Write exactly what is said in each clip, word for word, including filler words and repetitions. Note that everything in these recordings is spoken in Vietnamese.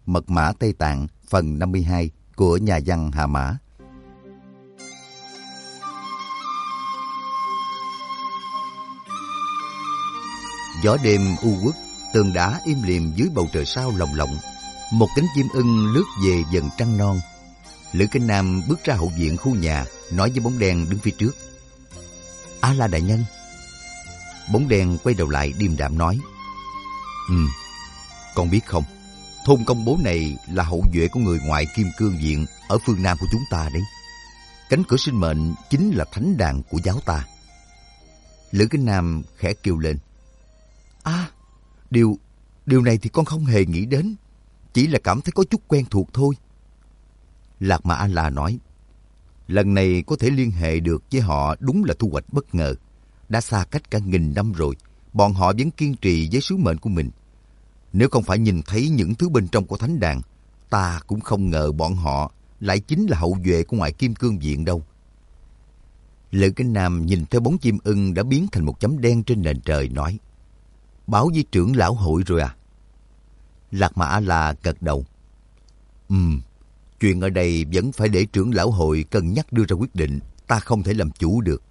Mật mã Tây Tạng phần năm mươi hai của nhà văn Hà Mã. Gió đêm u uất, tường đá im lìm dưới bầu trời sao lồng lộng. Một cánh chim ưng lướt về dần trăng non. Lữ Kinh Nam bước ra hậu viện khu nhà, nói với bóng đen đứng phía trước: "A La đại nhân." Bóng đen quay đầu lại điềm đạm nói: "Ừ, con biết không, thôn công bố này là hậu duệ của người ngoại Kim Cương Viện ở phương Nam của chúng ta đấy. Cánh cửa sinh mệnh chính là thánh đàn của giáo ta." Lữ Kinh Nam khẽ kêu lên: "À, điều, điều này thì con không hề nghĩ đến, chỉ là cảm thấy có chút quen thuộc thôi." Lạc Mà A-la nói: "Lần này có thể liên hệ được với họ đúng là thu hoạch bất ngờ. Đã xa cách cả nghìn năm rồi, bọn họ vẫn kiên trì với sứ mệnh của mình. Nếu không phải nhìn thấy những thứ bên trong của thánh đàn, ta cũng không ngờ bọn họ lại chính là hậu duệ của ngoại Kim Cương Viện đâu." Lữ Kinh Nam nhìn theo bóng chim ưng đã biến thành một chấm đen trên nền trời, nói: "Báo với trưởng lão hội rồi à?" Lạc Mà A-la gật đầu: "Ừm, chuyện ở đây vẫn phải để trưởng lão hội cân nhắc đưa ra quyết định, ta không thể làm chủ được."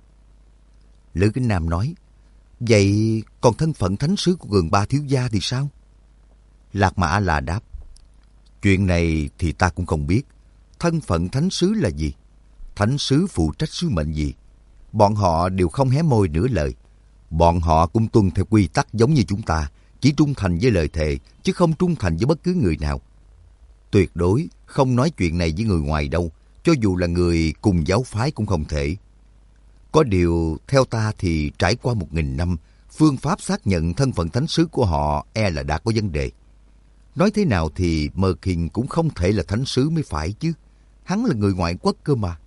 Lữ Kinh Nam nói: "Vậy còn thân phận thánh sứ của Cường Ba thiếu gia thì sao?" Lạc Mà A-la đáp: "Chuyện này thì ta cũng không biết. Thân phận thánh sứ là gì? Thánh sứ phụ trách sứ mệnh gì? Bọn họ đều không hé môi nửa lời. Bọn họ cũng tuân theo quy tắc giống như chúng ta, chỉ trung thành với lời thề, chứ không trung thành với bất cứ người nào. Tuyệt đối không nói chuyện này với người ngoài đâu, cho dù là người cùng giáo phái cũng không thể. Có điều, theo ta thì trải qua một nghìn năm, phương pháp xác nhận thân phận thánh sứ của họ e là đã có vấn đề. Nói thế nào thì Mơ Kinh cũng không thể là thánh sứ mới phải chứ. Hắn là người ngoại quốc cơ mà."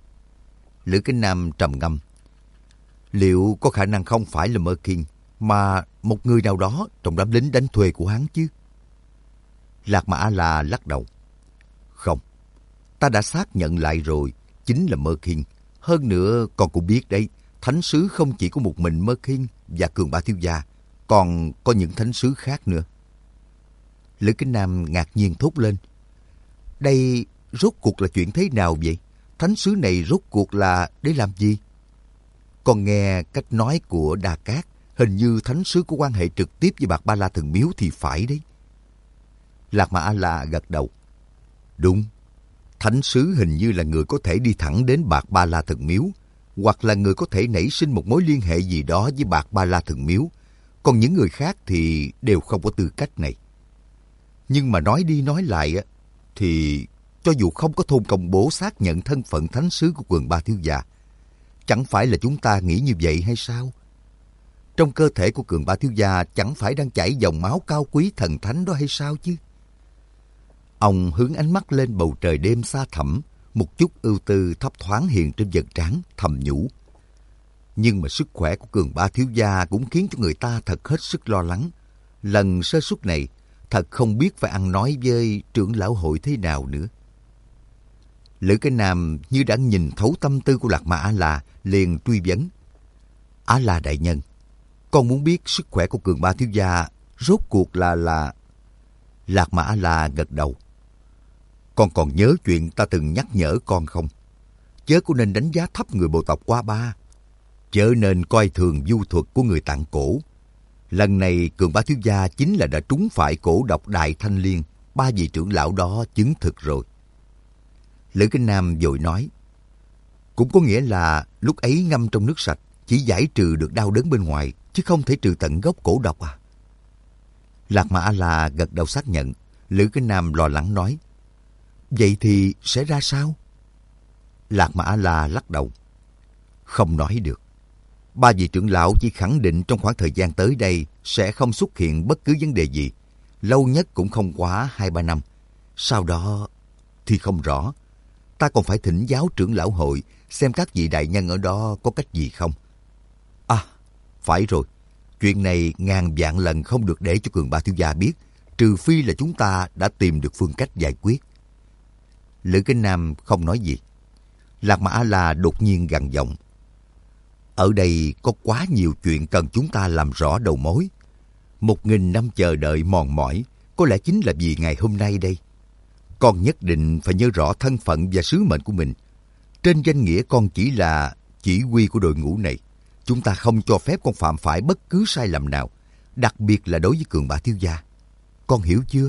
Lữ Kinh Nam trầm ngâm: "Liệu có khả năng không phải là Mơ Kinh, mà một người nào đó trong đám lính đánh thuê của hắn chứ?" Lạc Mà A-la lắc đầu: "Không, ta đã xác nhận lại rồi, chính là Mơ Kinh. Hơn nữa con cũng biết đấy, thánh sứ không chỉ có một mình Mơ Kinh và Cường Ba thiếu gia, còn có những thánh sứ khác nữa." Lữ Kinh Nam ngạc nhiên thốt lên: "Đây rốt cuộc là chuyện thế nào vậy? Thánh sứ này rốt cuộc là để làm gì?" Con nghe cách nói của Đa Cát, hình như thánh sứ có quan hệ trực tiếp với Bạc Ba La Thần Miếu thì phải đấy. Lạc Mà A-la gật đầu: "Đúng, thánh sứ hình như là người có thể đi thẳng đến Bạc Ba La Thần Miếu, hoặc là người có thể nảy sinh một mối liên hệ gì đó với Bạc Ba La Thần Miếu. Còn những người khác thì đều không có tư cách này. Nhưng mà nói đi nói lại thì cho dù không có thôn công bố xác nhận thân phận thánh sứ của Cường Ba thiếu gia, chẳng phải là chúng ta nghĩ như vậy hay sao? Trong cơ thể của Cường Ba thiếu gia chẳng phải đang chảy dòng máu cao quý thần thánh đó hay sao chứ?" Ông hướng ánh mắt lên bầu trời đêm xa thẳm, một chút ưu tư thấp thoáng hiện trên vầng trán, thầm nhủ: "Nhưng mà sức khỏe của Cường Ba thiếu gia cũng khiến cho người ta thật hết sức lo lắng. Lần sơ suất này, thật không biết phải ăn nói với trưởng lão hội thế nào nữa." Lữ Cái Nam như đã nhìn thấu tâm tư của Lạc Mà A-la, liền truy vấn: "A La đại nhân, con muốn biết sức khỏe của Cường Ba thiếu gia rốt cuộc là là..." Lạc Mà A-la gật đầu: "Con còn nhớ chuyện ta từng nhắc nhở con không? Chớ có nên đánh giá thấp người bộ tộc Qua Ba, chớ nên coi thường du thuật của người Tạng cổ. Lần này Cường Ba thiếu gia chính là đã trúng phải cổ độc Đại Thanh Liên, ba vị trưởng lão đó chứng thực rồi." Lữ Kinh Nam vội nói: "Cũng có nghĩa là lúc ấy ngâm trong nước sạch chỉ giải trừ được đau đớn bên ngoài, chứ không thể trừ tận gốc cổ độc à?" Lạc Mà A-la gật đầu xác nhận. Lữ Kinh Nam lo lắng nói: "Vậy thì sẽ ra sao?" Lạc Mà A-la lắc đầu: "Không nói được. Ba vị trưởng lão chỉ khẳng định trong khoảng thời gian tới đây sẽ không xuất hiện bất cứ vấn đề gì, lâu nhất cũng không quá hai ba năm. Sau đó thì không rõ. Ta còn phải thỉnh giáo trưởng lão hội xem các vị đại nhân ở đó có cách gì không. À, phải rồi, chuyện này ngàn vạn lần không được để cho Cường Ba thiếu gia biết, trừ phi là chúng ta đã tìm được phương cách giải quyết." Lữ Kinh Nam không nói gì. Lạc Mà A-la đột nhiên gằn giọng: "Ở đây có quá nhiều chuyện cần chúng ta làm rõ đầu mối. Một nghìn năm chờ đợi mòn mỏi, có lẽ chính là vì ngày hôm nay đây. Con nhất định phải nhớ rõ thân phận và sứ mệnh của mình. Trên danh nghĩa con chỉ là chỉ huy của đội ngũ này. Chúng ta không cho phép con phạm phải bất cứ sai lầm nào, đặc biệt là đối với Cường Bá thiếu gia. Con hiểu chưa?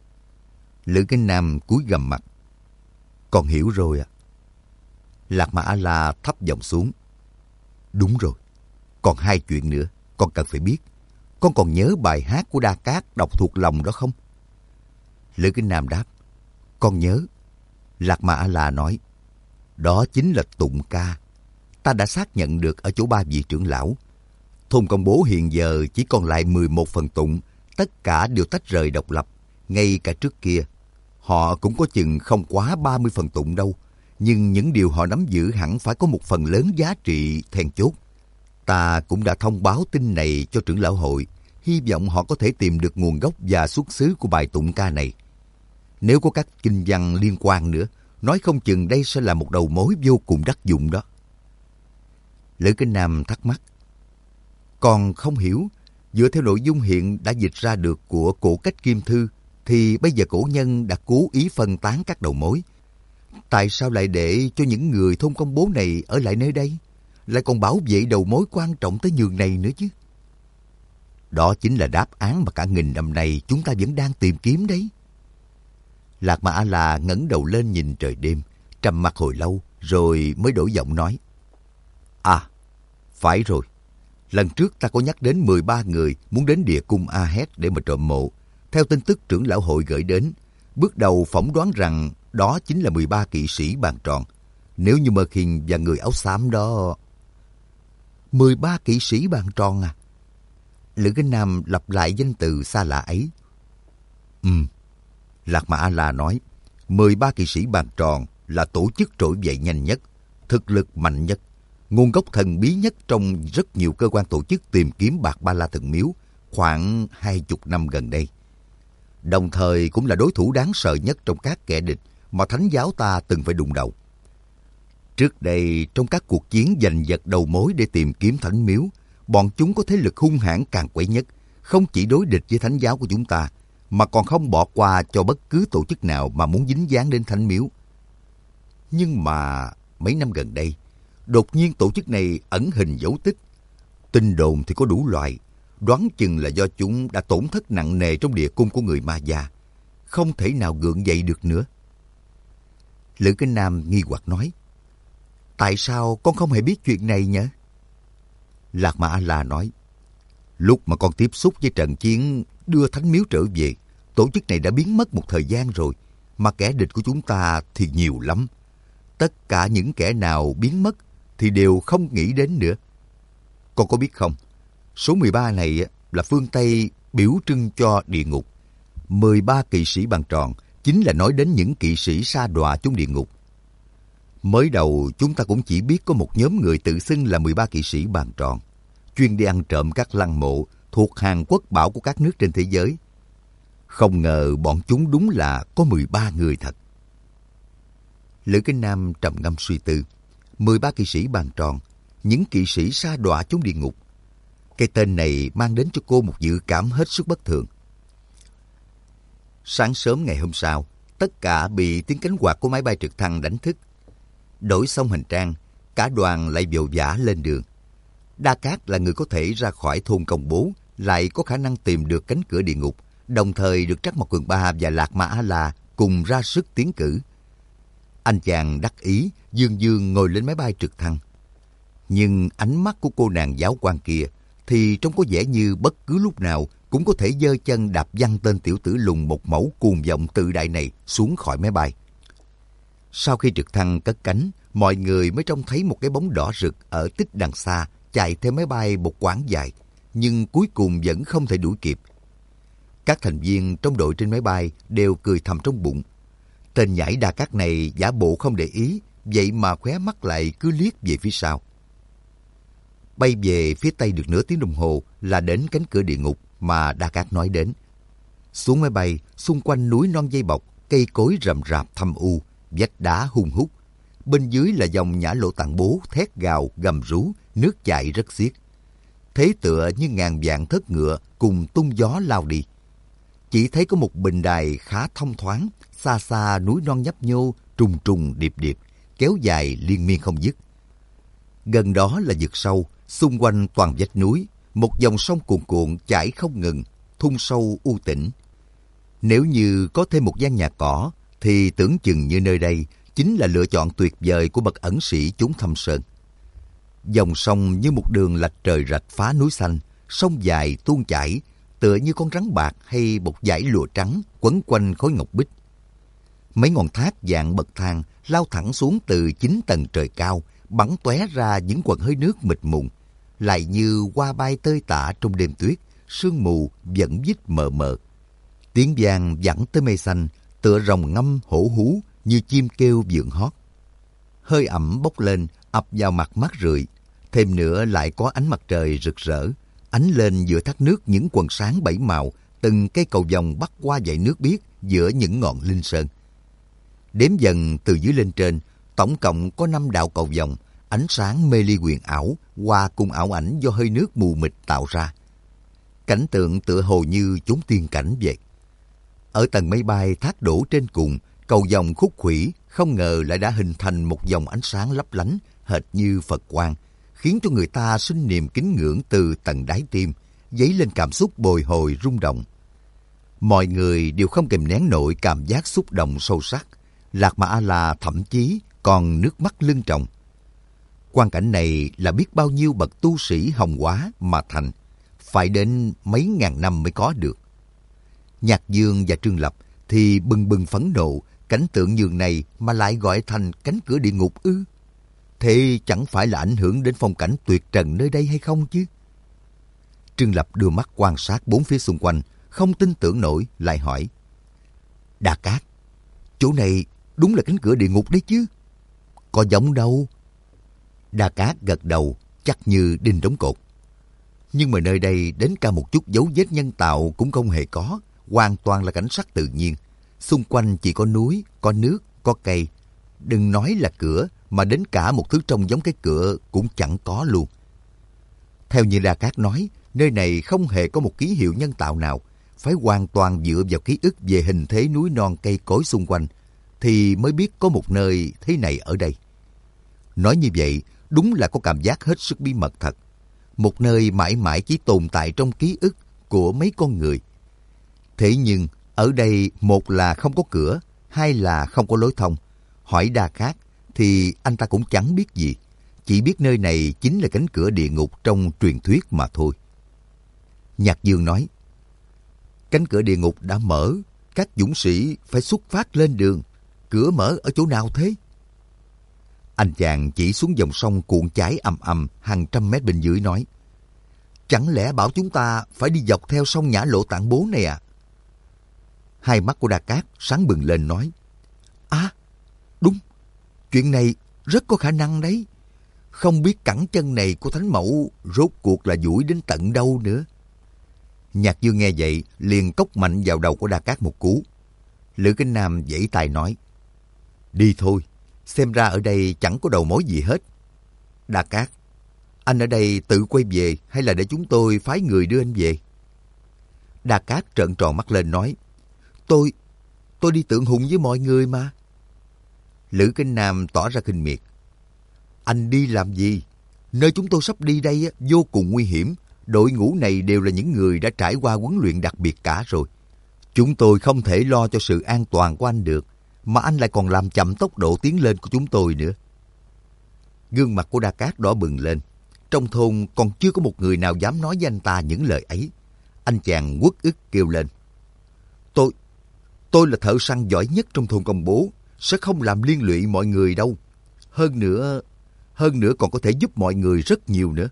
Lữ Kinh Nam cúi gằm mặt. Con hiểu rồi ạ. Lạc Mà A-la thấp giọng xuống. Đúng rồi. Còn hai chuyện nữa, con cần phải biết. Con còn nhớ bài hát của Đa Cát đọc thuộc lòng đó không? Lữ Kinh Nam đáp. Con nhớ. Lạc Mà A-la nói. Đó chính là tụng ca. Ta đã xác nhận được ở chỗ ba vị trưởng lão. Thôn Công Bố hiện giờ chỉ còn lại mười một phần tụng. Tất cả đều tách rời độc lập. Ngay cả trước kia, họ cũng có chừng không quá ba mươi phần tụng đâu. Nhưng những điều họ nắm giữ hẳn phải có một phần lớn giá trị then chốt. Ta cũng đã thông báo tin này cho trưởng lão hội, hy vọng họ có thể tìm được nguồn gốc và xuất xứ của bài tụng ca này. Nếu có các kinh văn liên quan nữa, nói không chừng đây sẽ là một đầu mối vô cùng đắc dụng đó. Lữ Kinh Nam thắc mắc. Còn không hiểu, dựa theo nội dung hiện đã dịch ra được của cổ cách Kim Thư, thì bây giờ cổ nhân đã cố ý phân tán các đầu mối. Tại sao lại để cho những người Thôn Công Bố này ở lại nơi đây? Lại còn bảo vệ đầu mối quan trọng tới nhường này nữa chứ. Đó chính là đáp án mà cả nghìn năm nay chúng ta vẫn đang tìm kiếm đấy. Lạc Mà A-la ngẩng đầu lên nhìn trời đêm, trầm mặc hồi lâu, rồi mới đổi giọng nói. À, phải rồi. Lần trước ta có nhắc đến mười ba người muốn đến địa cung A-hét để mà trộm mộ. Theo tin tức trưởng lão hội gửi đến, bước đầu phỏng đoán rằng đó chính là mười ba kỵ sĩ bàn tròn. Nếu như Mơ Khiên và người áo xám đó... mười ba kỵ sĩ bàn tròn à? Lữ Kinh Nam lặp lại danh từ xa lạ ấy. Ừm, Lạc Mà A-la nói, mười ba kỵ sĩ bàn tròn là tổ chức trỗi dậy nhanh nhất, thực lực mạnh nhất, nguồn gốc thần bí nhất trong rất nhiều cơ quan tổ chức tìm kiếm Bạc Ba La Thần Miếu khoảng hai chục năm gần đây. Đồng thời cũng là đối thủ đáng sợ nhất trong các kẻ địch mà Thánh giáo ta từng phải đụng đầu. Trước đây, trong các cuộc chiến giành giật đầu mối để tìm kiếm Thánh Miếu, bọn chúng có thế lực hung hãn càng quấy nhất, không chỉ đối địch với Thánh giáo của chúng ta, mà còn không bỏ qua cho bất cứ tổ chức nào mà muốn dính dáng đến Thánh Miếu. Nhưng mà mấy năm gần đây, đột nhiên tổ chức này ẩn hình dấu tích. Tin đồn thì có đủ loại, đoán chừng là do chúng đã tổn thất nặng nề trong địa cung của người Ma Gia, không thể nào gượng dậy được nữa. Lữ Kinh Nam nghi hoặc nói, tại sao con không hề biết chuyện này nhỉ? Lạc Mà A-la nói, lúc mà con tiếp xúc với trận chiến đưa Thánh Miếu trở về, tổ chức này đã biến mất một thời gian rồi, mà kẻ địch của chúng ta thì nhiều lắm. Tất cả những kẻ nào biến mất thì đều không nghĩ đến nữa. Con có biết không, số mười ba này là phương Tây biểu trưng cho địa ngục. mười ba kỵ sĩ bàn tròn chính là nói đến những kỵ sĩ sa đọa trong địa ngục. Mới đầu chúng ta cũng chỉ biết có một nhóm người tự xưng là mười ba kỵ sĩ bàn tròn, chuyên đi ăn trộm các lăng mộ thuộc hàng quốc bảo của các nước trên thế giới. Không ngờ bọn chúng đúng là có mười ba người thật. Lữ Kinh Nam trầm ngâm suy tư. mười ba kỵ sĩ bàn tròn, những kỵ sĩ sa đọa trong địa ngục. Cái tên này mang đến cho cô một dự cảm hết sức bất thường. Sáng sớm ngày hôm sau, tất cả bị tiếng cánh quạt của máy bay trực thăng đánh thức. Đổi xong hành trang, cả đoàn lại vội vã lên đường. Đa Cát là người có thể ra khỏi Thôn Công Bố, lại có khả năng tìm được cánh cửa địa ngục, đồng thời được Trắc Mộc Cường Ba và Lạc Mà A-la cùng ra sức tiến cử. Anh chàng đắc ý, dương dương ngồi lên máy bay trực thăng. Nhưng ánh mắt của cô nàng giáo quan kia thì trông có vẻ như bất cứ lúc nào cũng có thể giơ chân đạp văng tên tiểu tử lùn một mẫu cuồng vọng tự đại này xuống khỏi máy bay. Sau khi trực thăng cất cánh, mọi người mới trông thấy một cái bóng đỏ rực ở tích đằng xa chạy theo máy bay một quãng dài, nhưng cuối cùng vẫn không thể đuổi kịp. Các thành viên trong đội trên máy bay đều cười thầm trong bụng. Tên nhảy Đa Cát này giả bộ không để ý, vậy mà khóe mắt lại cứ liếc về phía sau. Bay về phía tây được nửa tiếng đồng hồ là đến cánh cửa địa ngục mà Đa Cát nói đến. Xuống máy bay, xung quanh núi non dây bọc, cây cối rậm rạp thâm u, vách đá hun hút. Bên dưới là dòng Nhã Lộ Tạng Bố thét gào gầm rú, nước chảy rất xiết. Thế tựa như ngàn vạn thớt ngựa cùng tung gió lao đi. chỉ thấy có một bình đài khá thông thoáng, xa xa núi non nhấp nhô, trùng trùng điệp điệp, kéo dài liên miên không dứt. Gần đó là vực sâu, xung quanh toàn vách núi, một dòng sông cuồn cuộn chảy không ngừng, thung sâu u tĩnh. Nếu như có thêm một gian nhà cỏ, thì tưởng chừng như nơi đây chính là lựa chọn tuyệt vời của bậc ẩn sĩ chốn thâm sơn. Dòng sông như một đường lạch trời rạch phá núi xanh, sông dài tuôn chảy, tựa như con rắn bạc hay một dải lụa trắng quấn quanh khối ngọc bích. Mấy ngọn thác dạng bậc thang lao thẳng xuống từ chín tầng trời cao, bắn tóe ra những quầng hơi nước mịt mùng, lại như hoa bay tơi tả trong đêm tuyết, sương mù vẫn vít mờ mờ. Tiếng vang vẳng tới mây xanh, tựa rồng ngâm hổ hú như chim kêu vượng hót. Hơi ẩm bốc lên, ập vào mặt mát rượi, thêm nữa lại có ánh mặt trời rực rỡ, ánh lên giữa thác nước những quầng sáng bảy màu, từng cây cầu vồng bắc qua dải nước biếc giữa những ngọn linh sơn. Đếm dần từ dưới lên trên, tổng cộng có năm đạo cầu vồng, ánh sáng mê ly huyền ảo, hòa cùng ảo ảnh do hơi nước mù mịt tạo ra. Cảnh tượng tựa hồ như chốn tiên cảnh vậy. Ở tầng mây bay thác đổ trên cùng, cầu vồng khúc khuỷu không ngờ lại đã hình thành một dòng ánh sáng lấp lánh, hệt như Phật quang, khiến cho người ta sinh niềm kính ngưỡng từ tận đáy tim, dấy lên cảm xúc bồi hồi rung động. Mọi người đều không kìm nén nổi cảm giác xúc động sâu sắc. Lạc Mà A-la thậm chí còn nước mắt lưng tròng. Quang cảnh này là biết bao nhiêu bậc tu sĩ hồng hóa mà thành, phải đến mấy ngàn năm mới có được. Nhạc Dương và Trương Lập thì bừng bừng phẫn nộ, cảnh tượng nhường này mà lại gọi thành cánh cửa địa ngục ư? Thế chẳng phải là ảnh hưởng đến phong cảnh tuyệt trần nơi đây hay không chứ? Trương Lập đưa mắt quan sát bốn phía xung quanh, không tin tưởng nổi, lại hỏi: Đa Cát, chỗ này đúng là cánh cửa địa ngục đấy chứ? Có giống đâu. Đa Cát gật đầu, chắc như đinh đóng cột. Nhưng mà nơi đây đến cả một chút dấu vết nhân tạo cũng không hề có, hoàn toàn là cảnh sắc tự nhiên. Xung quanh chỉ có núi, có nước, có cây. Đừng nói là cửa, mà đến cả một thứ trông giống cái cửa cũng chẳng có luôn. Theo như Đa Cát nói, nơi này không hề có một ký hiệu nhân tạo nào, phải hoàn toàn dựa vào ký ức về hình thế núi non cây cối xung quanh, thì mới biết có một nơi thế này ở đây. Nói như vậy, đúng là có cảm giác hết sức bí mật thật. Một nơi mãi mãi chỉ tồn tại trong ký ức của mấy con người. Thế nhưng, ở đây một là không có cửa, hai là không có lối thông. Hỏi Đa Cát thì anh ta cũng chẳng biết gì, chỉ biết nơi này chính là cánh cửa địa ngục trong truyền thuyết mà thôi. Nhạc Dương nói: Cánh cửa địa ngục đã mở, các dũng sĩ phải xuất phát lên đường. Cửa mở ở chỗ nào thế? Anh chàng chỉ xuống dòng sông cuộn chảy ầm ầm hàng trăm mét bên dưới nói: Chẳng lẽ bảo chúng ta phải đi dọc theo sông Nhã Lộ Tạng Bố này à? Hai mắt của Đa Cát sáng bừng lên nói: À, đúng, chuyện này rất có khả năng đấy. Không biết cẳng chân này của Thánh Mẫu rốt cuộc là duỗi đến tận đâu nữa. Nhạc Dương nghe vậy liền cốc mạnh vào đầu của Đa Cát một cú. Lữ Kinh Nam vẫy tay nói: Đi thôi, xem ra ở đây chẳng có đầu mối gì hết. Đa Cát, anh ở đây tự quay về hay là để chúng tôi phái người đưa anh về? Đa Cát trợn tròn mắt lên nói: Tôi, tôi đi Tượng Hùng với mọi người mà. Lữ Kinh Nam tỏ ra khinh miệt: Anh đi làm gì? Nơi chúng tôi sắp đi đây vô cùng nguy hiểm. Đội ngũ này đều là những người đã trải qua huấn luyện đặc biệt cả rồi. Chúng tôi không thể lo cho sự an toàn của anh được, mà anh lại còn làm chậm tốc độ tiến lên của chúng tôi nữa. Gương mặt của Đa Cát đỏ bừng lên. Trong thôn còn chưa có một người nào dám nói với anh ta những lời ấy. Anh chàng uất ức kêu lên: Tôi, tôi là thợ săn giỏi nhất trong thôn Công Bố, sẽ không làm liên lụy mọi người đâu. Hơn nữa, hơn nữa còn có thể giúp mọi người rất nhiều nữa.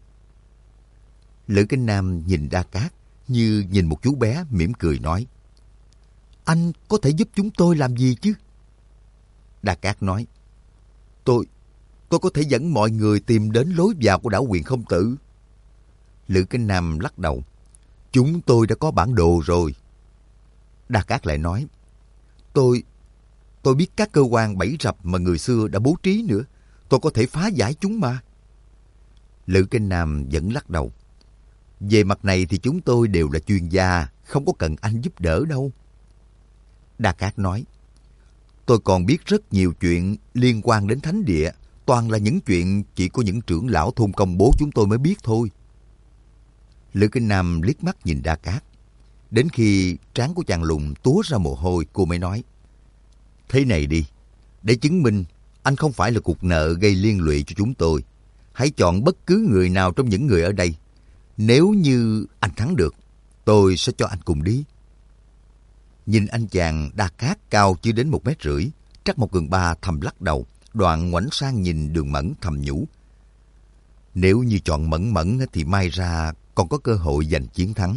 Lữ Kinh Nam nhìn Đa Cát như nhìn một chú bé, mỉm cười nói: Anh có thể giúp chúng tôi làm gì chứ? Đa Cát nói: Tôi, tôi có thể dẫn mọi người tìm đến lối vào của đảo Huyền Không Tử. Lữ Kinh Nam lắc đầu: Chúng tôi đã có bản đồ rồi. Đa Cát lại nói: Tôi, tôi biết các cơ quan bẫy rập mà người xưa đã bố trí nữa. Tôi có thể phá giải chúng mà. Lữ Kinh Nam vẫn lắc đầu: Về mặt này thì chúng tôi đều là chuyên gia, không có cần anh giúp đỡ đâu. Đa Cát nói, tôi còn biết rất nhiều chuyện liên quan đến thánh địa, toàn là những chuyện chỉ có những trưởng lão thôn Công Bố chúng tôi mới biết thôi. Lữ Kinh Nam liếc mắt nhìn Đa Cát. Đến khi trán của chàng lùn túa ra mồ hôi, cô mới nói, thế này đi, để chứng minh anh không phải là cục nợ gây liên lụy cho chúng tôi, hãy chọn bất cứ người nào trong những người ở đây. Nếu như anh thắng được, tôi sẽ cho anh cùng đi. Nhìn anh chàng Đa Cát cao chưa đến một mét rưỡi, Trắc Mộc Cường Ba thầm lắc đầu, đoạn ngoảnh sang nhìn Đường Mẫn thầm nhủ. Nếu như chọn Mẫn Mẫn thì may ra còn có cơ hội giành chiến thắng.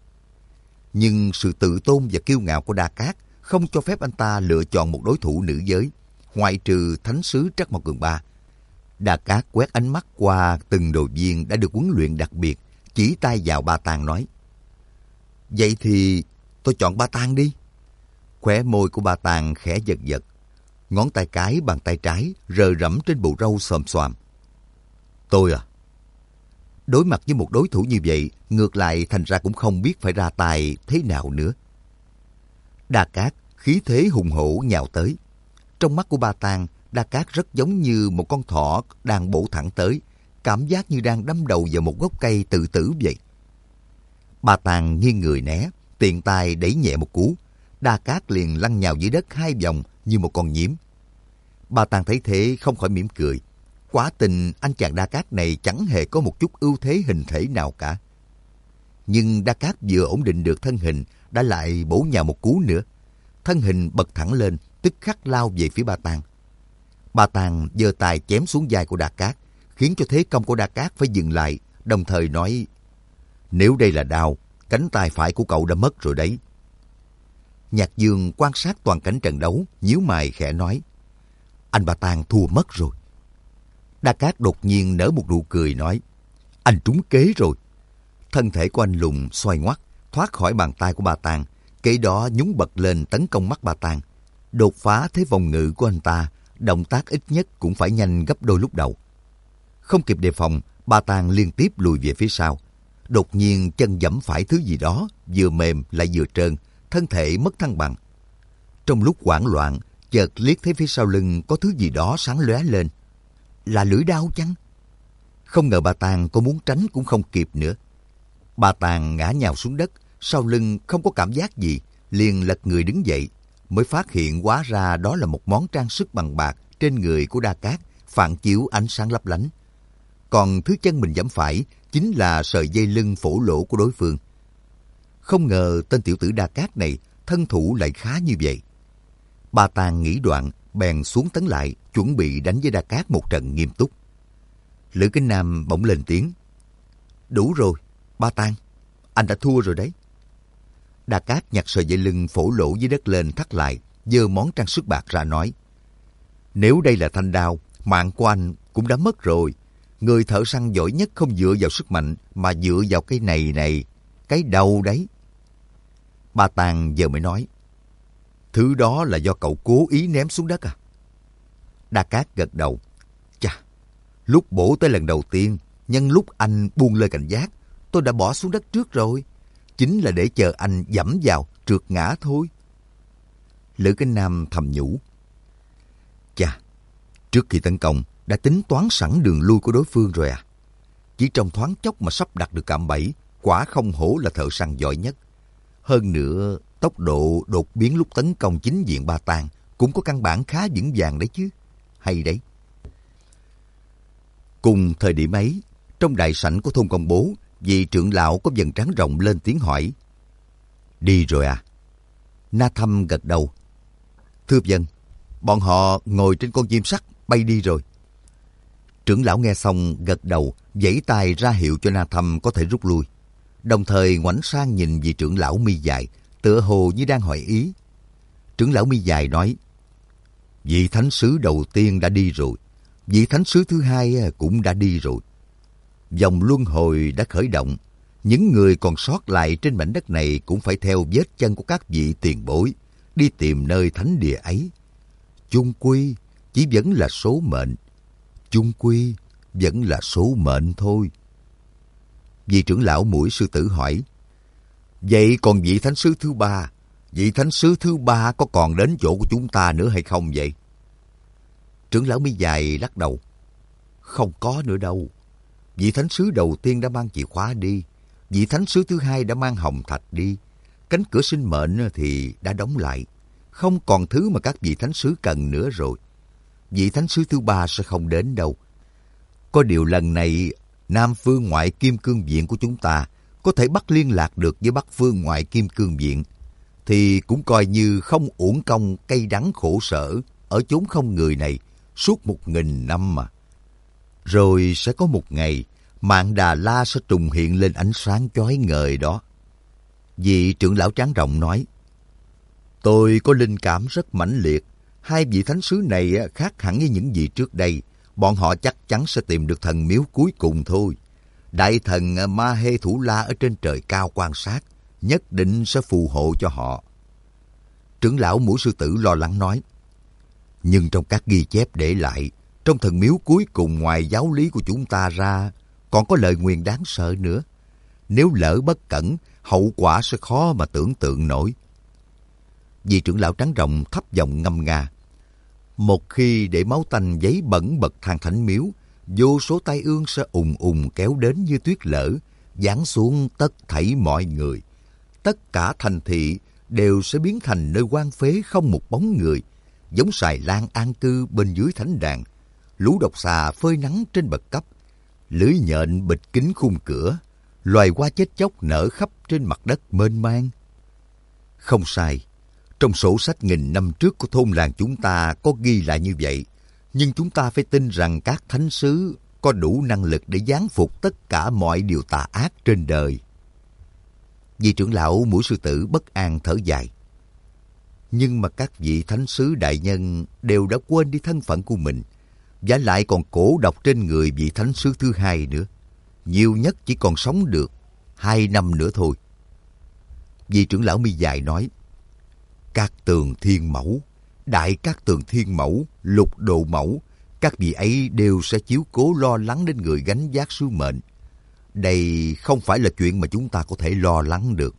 Nhưng sự tự tôn và kiêu ngạo của Đa Cát không cho phép anh ta lựa chọn một đối thủ nữ giới, ngoại trừ thánh sứ Trắc Mộc Cường Ba. Đa Cát quét ánh mắt qua từng đội viên đã được huấn luyện đặc biệt, chỉ tay vào Ba Tàng nói, vậy thì tôi chọn Ba Tàng đi. Khóe môi của Ba Tàng khẽ giật giật, ngón tay cái bàn tay trái rờ rẫm trên bộ râu xồm xoàm. Tôi à? Đối mặt với một đối thủ như vậy, ngược lại thành ra cũng không biết phải ra tài thế nào nữa. Đa Cát khí thế hùng hổ nhào tới. Trong mắt của Ba Tàng, Đa Cát rất giống như một con thỏ đang bổ thẳng tới, cảm giác như đang đâm đầu vào một gốc cây tự tử vậy. Ba Tàng nghiêng người né, tiện tay đẩy nhẹ một cú. Đa Cát liền lăn nhào dưới đất hai vòng như một con nhím. Ba Tàng thấy thế không khỏi mỉm cười. Quả tình anh chàng Đa Cát này chẳng hề có một chút ưu thế hình thể nào cả. Nhưng Đa Cát vừa ổn định được thân hình, đã lại bổ nhào một cú nữa. Thân hình bật thẳng lên, tức khắc lao về phía Ba Tàng. Ba Tàng giơ tay chém xuống vai của Đa Cát, khiến cho thế công của Đa Cát phải dừng lại, đồng thời nói, nếu đây là đao, cánh tay phải của cậu đã mất rồi đấy. Nhạc Dương quan sát toàn cảnh trận đấu, nhíu mày khẽ nói, anh Ba Tàng thua mất rồi. Đa Cát đột nhiên nở một nụ cười nói, anh trúng kế rồi. Thân thể của anh lùn xoay ngoắt, thoát khỏi bàn tay của Ba Tàng, kế đó nhún bật lên tấn công mắt Ba Tàng. Đột phá thế phòng ngự của anh ta, động tác ít nhất cũng phải nhanh gấp đôi lúc đầu. Không kịp đề phòng, Ba Tàng liên tiếp lùi về phía sau. Đột nhiên chân giẫm phải thứ gì đó, vừa mềm lại vừa trơn, thân thể mất thăng bằng. Trong lúc hoảng loạn, chợt liếc thấy phía sau lưng có thứ gì đó sáng lóe lên. Là lưỡi đao chăng? Không ngờ Ba Tàng có muốn tránh cũng không kịp nữa. Ba Tàng ngã nhào xuống đất, sau lưng không có cảm giác gì, liền lật người đứng dậy, mới phát hiện hóa ra đó là một món trang sức bằng bạc trên người của Đa Cát, phản chiếu ánh sáng lấp lánh. Còn thứ chân mình giẫm phải chính là sợi dây lưng phổ lỗ của đối phương. Không ngờ tên tiểu tử Đa Cát này thân thủ lại khá như vậy. Ba Tàng nghĩ đoạn, bèn xuống tấn lại, chuẩn bị đánh với Đa Cát một trận nghiêm túc. Lữ Kính Nam bỗng lên tiếng, đủ rồi, Ba Tàng, anh đã thua rồi đấy. Đa Cát nhặt sợi dây lưng phổ lỗ dưới đất lên thắt lại, giơ món trang sức bạc ra nói, nếu đây là thanh đao, mạng của anh cũng đã mất rồi. Người thợ săn giỏi nhất không dựa vào sức mạnh, mà dựa vào cái này này, cái đầu đấy. Ba Tàng giờ mới nói, thứ đó là do cậu cố ý ném xuống đất à? Đa Cát gật đầu, chà, lúc bổ tới lần đầu tiên, nhân lúc anh buông lơi cảnh giác, tôi đã bỏ xuống đất trước rồi. Chính là để chờ anh dẫm vào, trượt ngã thôi. Lữ Kinh Nam thầm nhủ, chà, trước khi tấn công, đã tính toán sẵn đường lui của đối phương rồi à? Chỉ trong thoáng chốc mà sắp đặt được cạm bẫy, quả không hổ là thợ săn giỏi nhất. Hơn nữa, tốc độ đột biến lúc tấn công chính diện Ba Tàng cũng có căn bản khá vững vàng đấy chứ. Hay đấy. Cùng thời điểm ấy, trong đại sảnh của thôn Công Bố, vị trưởng lão có vầng trán rộng lên tiếng hỏi, đi rồi à? Na Thâm gật đầu, thưa vâng, bọn họ ngồi trên con chim sắt bay đi rồi. Trưởng lão nghe xong gật đầu, vẫy tay ra hiệu cho Na Thâm có thể rút lui, đồng thời ngoảnh sang nhìn vị trưởng lão mi dài, tựa hồ như đang hỏi ý. Trưởng lão mi dài nói, vị thánh sứ đầu tiên đã đi rồi, vị thánh sứ thứ hai cũng đã đi rồi. Dòng luân hồi đã khởi động, những người còn sót lại trên mảnh đất này cũng phải theo vết chân của các vị tiền bối, đi tìm nơi thánh địa ấy. Chung quy chỉ vẫn là số mệnh, chung quy vẫn là số mệnh thôi. Vị trưởng lão mũi sư tử hỏi, Vậy còn vị thánh sứ thứ ba, vị thánh sứ thứ ba có còn đến chỗ của chúng ta nữa hay không vậy? Trưởng lão mi dài lắc đầu. Không có nữa đâu. Vị thánh sứ đầu tiên đã mang chìa khóa đi. Vị thánh sứ thứ hai đã mang hồng thạch đi. Cánh cửa sinh mệnh thì đã đóng lại. Không còn thứ mà các vị thánh sứ cần nữa rồi. Vị thánh sứ thứ ba sẽ không đến đâu. Có điều lần này, Nam Phương ngoại Kim Cương Viện của chúng ta có thể bắt liên lạc được với Bắc Phương ngoại Kim Cương Viện, thì cũng coi như không uổng công cay đắng khổ sở ở chốn không người này suốt một nghìn năm mà. Rồi sẽ có một ngày, Mạn Đà La sẽ trùng hiện lên ánh sáng chói ngời đó. Vị trưởng lão tráng rộng nói, tôi có linh cảm rất mãnh liệt. Hai vị thánh sứ này khác hẳn với những vị trước đây. Bọn họ chắc chắn sẽ tìm được thần miếu cuối cùng thôi. Đại thần Ma Hê Thủ La ở trên trời cao quan sát, nhất định sẽ phù hộ cho họ. Trưởng lão Mũi Sư Tử lo lắng nói, nhưng trong các ghi chép để lại, trong thần miếu cuối cùng ngoài giáo lý của chúng ta ra, còn có lời nguyền đáng sợ nữa. Nếu lỡ bất cẩn, hậu quả sẽ khó mà tưởng tượng nổi. Vị trưởng lão trắng rộng thấp giọng ngâm nga, một khi để máu tanh giấy bẩn bậc thang thánh miếu, vô số tai ương sẽ ùng ùng kéo đến như tuyết lở, giáng xuống tất thảy mọi người. Tất cả thành thị đều sẽ biến thành nơi hoang phế không một bóng người, giống xài lang an cư bên dưới thánh đàn, lũ độc xà phơi nắng trên bậc cấp, lưới nhện bịt kín khung cửa, loài hoa chết chóc nở khắp trên mặt đất mênh mang. Không sai, trong sổ sách nghìn năm trước của thôn làng chúng ta có ghi lại như vậy, nhưng chúng ta phải tin rằng các thánh sứ có đủ năng lực để giáng phục tất cả mọi điều tà ác trên đời. Vị trưởng lão Mũi Sư Tử bất an thở dài. Nhưng mà các vị thánh sứ đại nhân đều đã quên đi thân phận của mình, vả lại còn cổ độc trên người vị thánh sứ thứ hai nữa. Nhiều nhất chỉ còn sống được hai năm nữa thôi. Vị trưởng lão mi dài nói, Cát Tường Thiên Mẫu, Đại Cát Tường Thiên Mẫu, Lục Độ Mẫu, các vị ấy đều sẽ chiếu cố lo lắng đến người gánh vác sứ mệnh. Đây không phải là chuyện mà chúng ta có thể lo lắng được.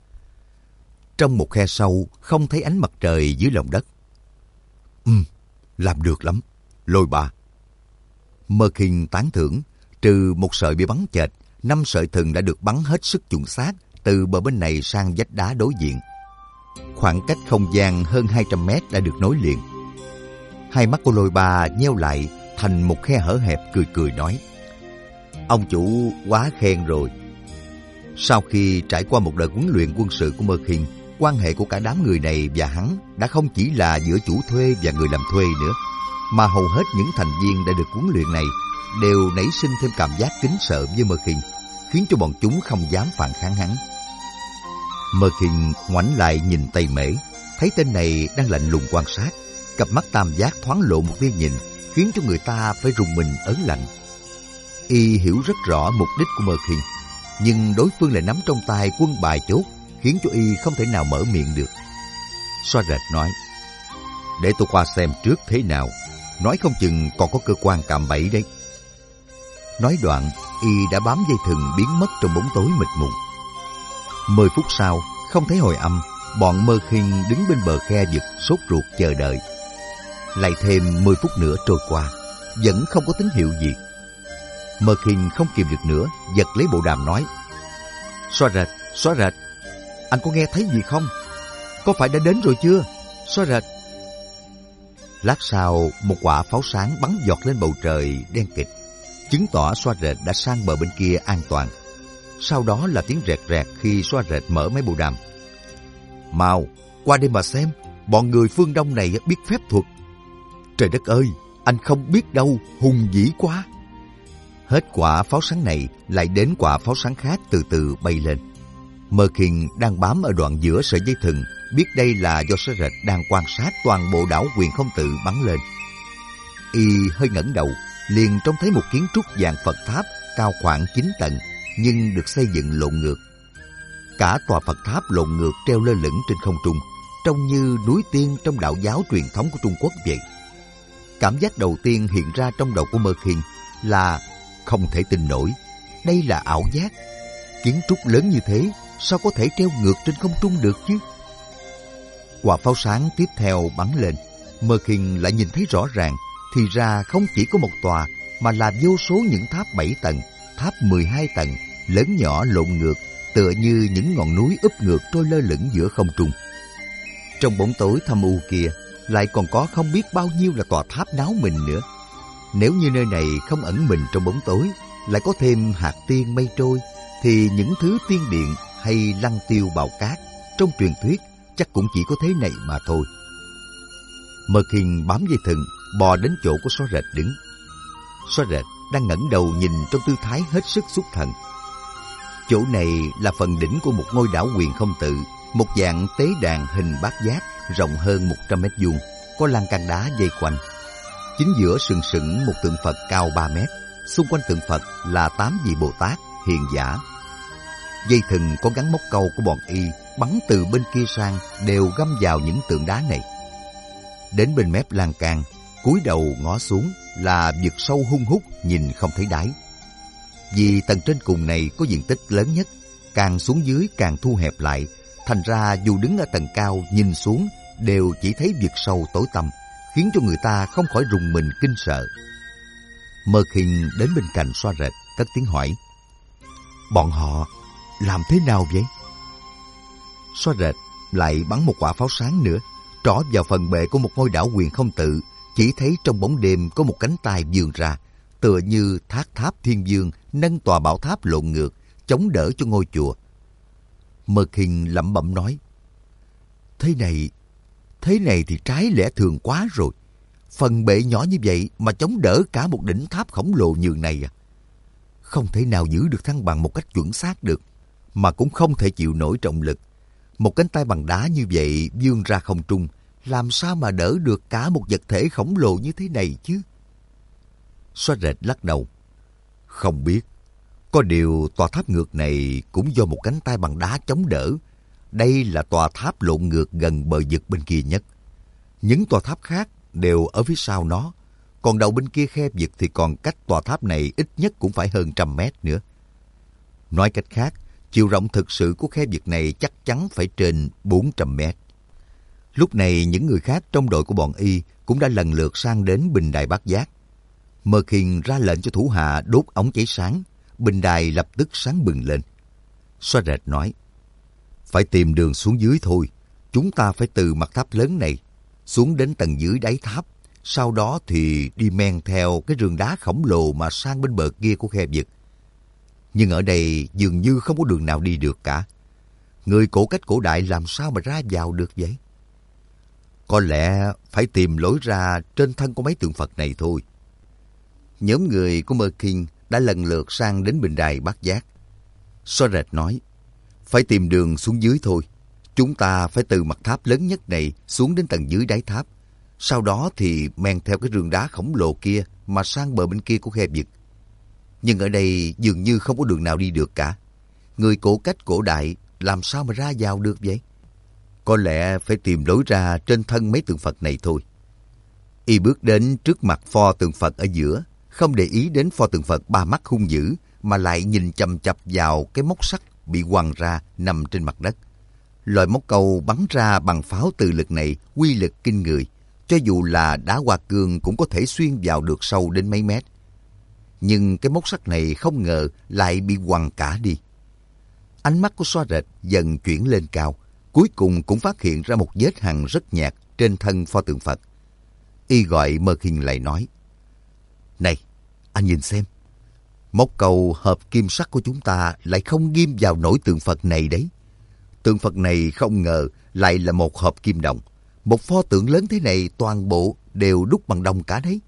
Trong một khe sâu, không thấy ánh mặt trời dưới lòng đất. Ừ, làm được lắm, Lôi Ba. Mơ Kinh tán thưởng, trừ một sợi bị bắn chệch, năm sợi thừng đã được bắn hết sức chuẩn xác từ bờ bên này sang vách đá đối diện. Khoảng cách không gian hơn hai trăm mét đã được nối liền. Hai mắt của Lôi Ba nheo lại thành một khe hở hẹp, cười cười nói, ông chủ quá khen rồi. Sau khi trải qua một đợt huấn luyện quân sự của Mơ Kinh, quan hệ của cả đám người này và hắn đã không chỉ là giữa chủ thuê và người làm thuê nữa, mà hầu hết những thành viên đã được huấn luyện này đều nảy sinh thêm cảm giác kính sợ với Mơ Kinh, khiến cho bọn chúng không dám phản kháng hắn. Mơ Kinh ngoảnh lại nhìn Tây Mễ, thấy tên này đang lạnh lùng quan sát, cặp mắt tam giác thoáng lộ một tia nhìn, khiến cho người ta phải rùng mình ớn lạnh. Y hiểu rất rõ mục đích của Mơ Kinh, nhưng đối phương lại nắm trong tay quân bài chốt, khiến cho Y không thể nào mở miệng được. Xoa Rệt nói, để tôi qua xem trước thế nào, nói không chừng còn có cơ quan cạm bẫy đấy. Nói đoạn, Y đã bám dây thừng biến mất trong bóng tối mịt mùng. Mười phút sau, không thấy hồi âm, bọn Mơ Kinh đứng bên bờ khe vực sốt ruột chờ đợi. Lại thêm mười phút nữa trôi qua, vẫn không có tín hiệu gì. Mơ Kinh không kìm được nữa, giật lấy bộ đàm nói, Xoa Rệt, Xoa Rệt, anh có nghe thấy gì không? Có phải đã đến rồi chưa? Xoa Rệt. Lát sau, một quả pháo sáng bắn giọt lên bầu trời đen kịt, chứng tỏ Xoa Rệt đã sang bờ bên kia an toàn. Sau đó là tiếng rẹt rẹt khi Xoa Rệt mở máy bộ đàm. Mau, qua đây mà xem, bọn người phương Đông này biết phép thuật. Trời đất ơi, anh không biết đâu, hùng vĩ quá. Hết quả pháo sáng này, lại đến quả pháo sáng khác từ từ bay lên. Mơ Kinh đang bám ở đoạn giữa sợi dây thừng, biết đây là do Xoa Rệt đang quan sát toàn bộ đảo Quyền Không Tự bắn lên. Y hơi ngẩng đầu, liền trông thấy một kiến trúc dạng Phật tháp cao khoảng chín tầng, nhưng được xây dựng lộn ngược. Cả tòa Phật tháp lộn ngược treo lơ lửng trên không trung, trông như núi tiên trong đạo giáo truyền thống của Trung Quốc vậy. Cảm giác đầu tiên hiện ra trong đầu của Mơ Kinh là không thể tin nổi, đây là ảo giác. Kiến trúc lớn như thế, sao có thể treo ngược trên không trung được chứ? Quả pháo sáng tiếp theo bắn lên, Merkin lại nhìn thấy rõ ràng, thì ra không chỉ có một tòa, mà là vô số những tháp bảy tầng, tháp mười hai tầng, lớn nhỏ lộn ngược, tựa như những ngọn núi úp ngược trôi lơ lửng giữa không trung. Trong bóng tối thâm u kia, lại còn có không biết bao nhiêu là tòa tháp náo mình nữa. Nếu như nơi này không ẩn mình trong bóng tối, lại có thêm hạt tiên mây trôi, thì những thứ tiên điện hay lăng tiêu bào cát trong truyền thuyết chắc cũng chỉ có thế này mà thôi. Merkin bám dây thừng, bò đến chỗ của Xóa Rệt đứng. Xóa Rệt đang ngẩng đầu nhìn trong tư thái hết sức xuất thần. Chỗ này là phần đỉnh của một ngôi đảo Huyền Không Tự, một dạng tế đàn hình bát giác rộng hơn một trăm mét vuông, có lan can đá dây quanh. Chính giữa sừng sững một tượng Phật cao ba mét, xung quanh tượng Phật là tám vị Bồ Tát hiền giả. Dây thừng có gắn móc câu của bọn y bắn từ bên kia sang đều găm vào những tượng đá này. Đến bên mép lan can, cúi đầu ngó xuống là vực sâu hun hút nhìn không thấy đáy. Vì tầng trên cùng này có diện tích lớn nhất, càng xuống dưới càng thu hẹp lại, thành ra dù đứng ở tầng cao nhìn xuống đều chỉ thấy vực sâu tối tăm, khiến cho người ta không khỏi rùng mình kinh sợ. Merkin đến bên cạnh Xóa Rệt, cất tiếng hỏi: bọn họ làm thế nào vậy? Xóa Rệt lại bắn một quả pháo sáng nữa, trỏ vào phần bệ của một ngôi đảo Huyền Không Tự, chỉ thấy trong bóng đêm có một cánh tay vươn ra, tựa như thác tháp thiên vương nâng tòa bảo tháp lộn ngược, chống đỡ cho ngôi chùa. Merkin lẩm bẩm nói: Thế này, thế này thì trái lẽ thường quá rồi. Phần bệ nhỏ như vậy mà chống đỡ cả một đỉnh tháp khổng lồ nhường này à? Không thể nào giữ được thăng bằng một cách chuẩn xác được, mà cũng không thể chịu nổi trọng lực. Một cánh tay bằng đá như vậy vươn ra không trung, làm sao mà đỡ được cả một vật thể khổng lồ như thế này chứ? Xóa Rệt lắc đầu: Không biết. Có điều tòa tháp ngược này cũng do một cánh tay bằng đá chống đỡ. Đây là tòa tháp lộn ngược gần bờ vực bên kia nhất. Những tòa tháp khác đều ở phía sau nó, còn đầu bên kia khe vực thì còn cách tòa tháp này ít nhất cũng phải hơn trăm mét nữa. Nói cách khác, chiều rộng thực sự của khe vực này chắc chắn phải trên bốn trăm mét. Lúc này những người khác trong đội của bọn y cũng đã lần lượt sang đến bình đài bát giác. Merkin ra lệnh cho thủ hạ đốt ống cháy sáng, bình đài lập tức sáng bừng lên. Xóa Rệt nói: Phải tìm đường xuống dưới thôi. Chúng ta phải từ mặt tháp lớn này xuống đến tầng dưới đáy tháp, sau đó thì đi men theo cái rừng đá khổng lồ mà sang bên bờ kia của khe vực. Nhưng ở đây dường như không có đường nào đi được cả. Người cổ cách cổ đại làm sao mà ra vào được vậy? Có lẽ phải tìm lối ra trên thân của mấy tượng Phật này thôi. Nhóm người của Merkin đã lần lượt sang đến bình đài bát giác. Xóa Rệt nói: Phải tìm đường xuống dưới thôi. Chúng ta phải từ mặt tháp lớn nhất này xuống đến tầng dưới đáy tháp, sau đó thì men theo cái rừng đá khổng lồ kia mà sang bờ bên kia của khe vực. Nhưng ở đây dường như không có đường nào đi được cả. Người cổ cách cổ đại làm sao mà ra vào được vậy? Có lẽ phải tìm lối ra trên thân mấy tượng Phật này thôi. Y bước đến trước mặt pho tượng Phật ở giữa, không để ý đến pho tượng Phật ba mắt hung dữ, mà lại nhìn chằm chằm vào cái móc sắt bị quăng ra nằm trên mặt đất. Loại móc câu bắn ra bằng pháo từ lực này uy lực kinh người, cho dù là đá hoa cương cũng có thể xuyên vào được sâu đến mấy mét. Nhưng cái móc sắt này không ngờ lại bị quăng cả đi. Ánh mắt của Xóa Rệt dần chuyển lên cao, cuối cùng cũng phát hiện ra một vết hằn rất nhạt trên thân pho tượng Phật. Y gọi Merkin lại nói: Này, anh nhìn xem, móc câu hợp kim sắt của chúng ta lại không ghim vào nổi tượng Phật này đấy. Tượng Phật này không ngờ lại là một hộp kim đồng. Một pho tượng lớn thế này toàn bộ đều đúc bằng đồng cả đấy.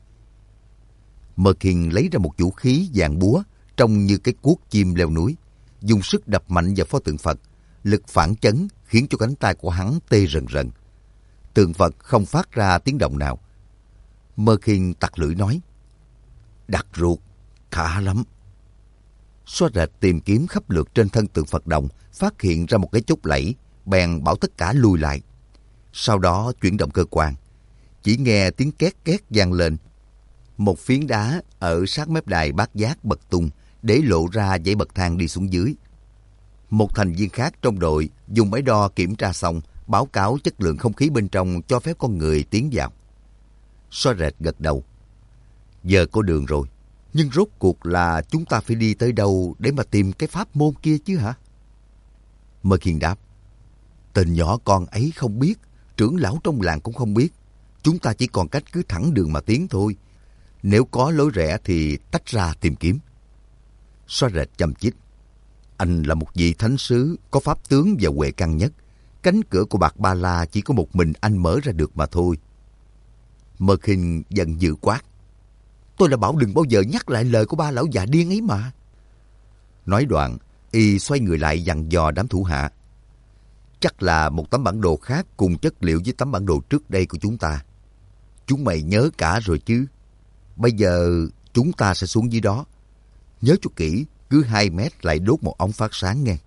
Merkin lấy ra một vũ khí dạng búa, trông như cái cuốc chim leo núi, dùng sức đập mạnh vào pho tượng Phật. Lực phản chấn khiến cho cánh tay của hắn tê rần rần. Tượng Phật không phát ra tiếng động nào. Merkin tặc lưỡi nói: Đặt ruột, khá lắm. Xóa Rệt tìm kiếm khắp lượt trên thân tượng Phật đồng, phát hiện ra một cái chốt lẫy, bèn bảo tất cả lùi lại. Sau đó chuyển động cơ quan, chỉ nghe tiếng két két vang lên. Một phiến đá ở sát mép đài bát giác bật tung, để lộ ra dãy bậc thang đi xuống dưới. Một thành viên khác trong đội dùng máy đo kiểm tra xong, báo cáo chất lượng không khí bên trong cho phép con người tiến vào. Xóa rệt gật đầu. Giờ có đường rồi, nhưng rốt cuộc là chúng ta phải đi tới đâu để mà tìm cái pháp môn kia chứ hả? Mơ Khiên đáp. Tên nhỏ con ấy không biết, trưởng lão trong làng cũng không biết. Chúng ta chỉ còn cách cứ thẳng đường mà tiến thôi. Nếu có lối rẽ thì tách ra tìm kiếm. Xóa rệt chăm chích. Anh là một vị thánh sứ, có pháp tướng và huệ căn nhất. Cánh cửa của Bạc Ba La chỉ có một mình anh mở ra được mà thôi. Mơ Khiên giận dữ quát. Tôi đã bảo đừng bao giờ nhắc lại lời của ba lão già điên ấy mà. Nói đoạn, y xoay người lại dặn dò đám thủ hạ. Chắc là một tấm bản đồ khác cùng chất liệu với tấm bản đồ trước đây của chúng ta. Chúng mày nhớ cả rồi chứ. Bây giờ chúng ta sẽ xuống dưới đó. Nhớ cho kỹ, cứ hai mét lại đốt một ống phát sáng nghe.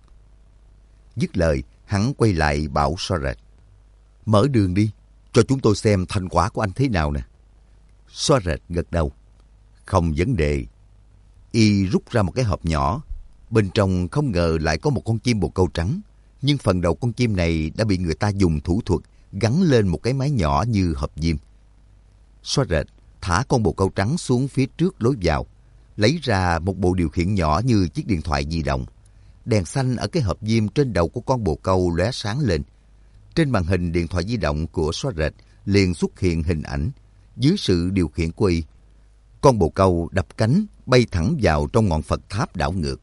Dứt lời, hắn quay lại bảo Xóa rệt. Mở đường đi, cho chúng tôi xem thành quả của anh thế nào nè. Xóa rệt gật đầu. Không vấn đề. Y rút ra một cái hộp nhỏ. Bên trong không ngờ lại có một con chim bồ câu trắng. Nhưng phần đầu con chim này đã bị người ta dùng thủ thuật gắn lên một cái máy nhỏ như hộp diêm. Xóa rệt thả con bồ câu trắng xuống phía trước lối vào, lấy ra một bộ điều khiển nhỏ như chiếc điện thoại di động. Đèn xanh ở cái hộp diêm trên đầu của con bồ câu lóe sáng lên. Trên màn hình điện thoại di động của Xóa rệt liền xuất hiện hình ảnh. Dưới sự điều khiển của y, con bồ câu đập cánh bay thẳng vào trong ngọn Phật tháp đảo ngược.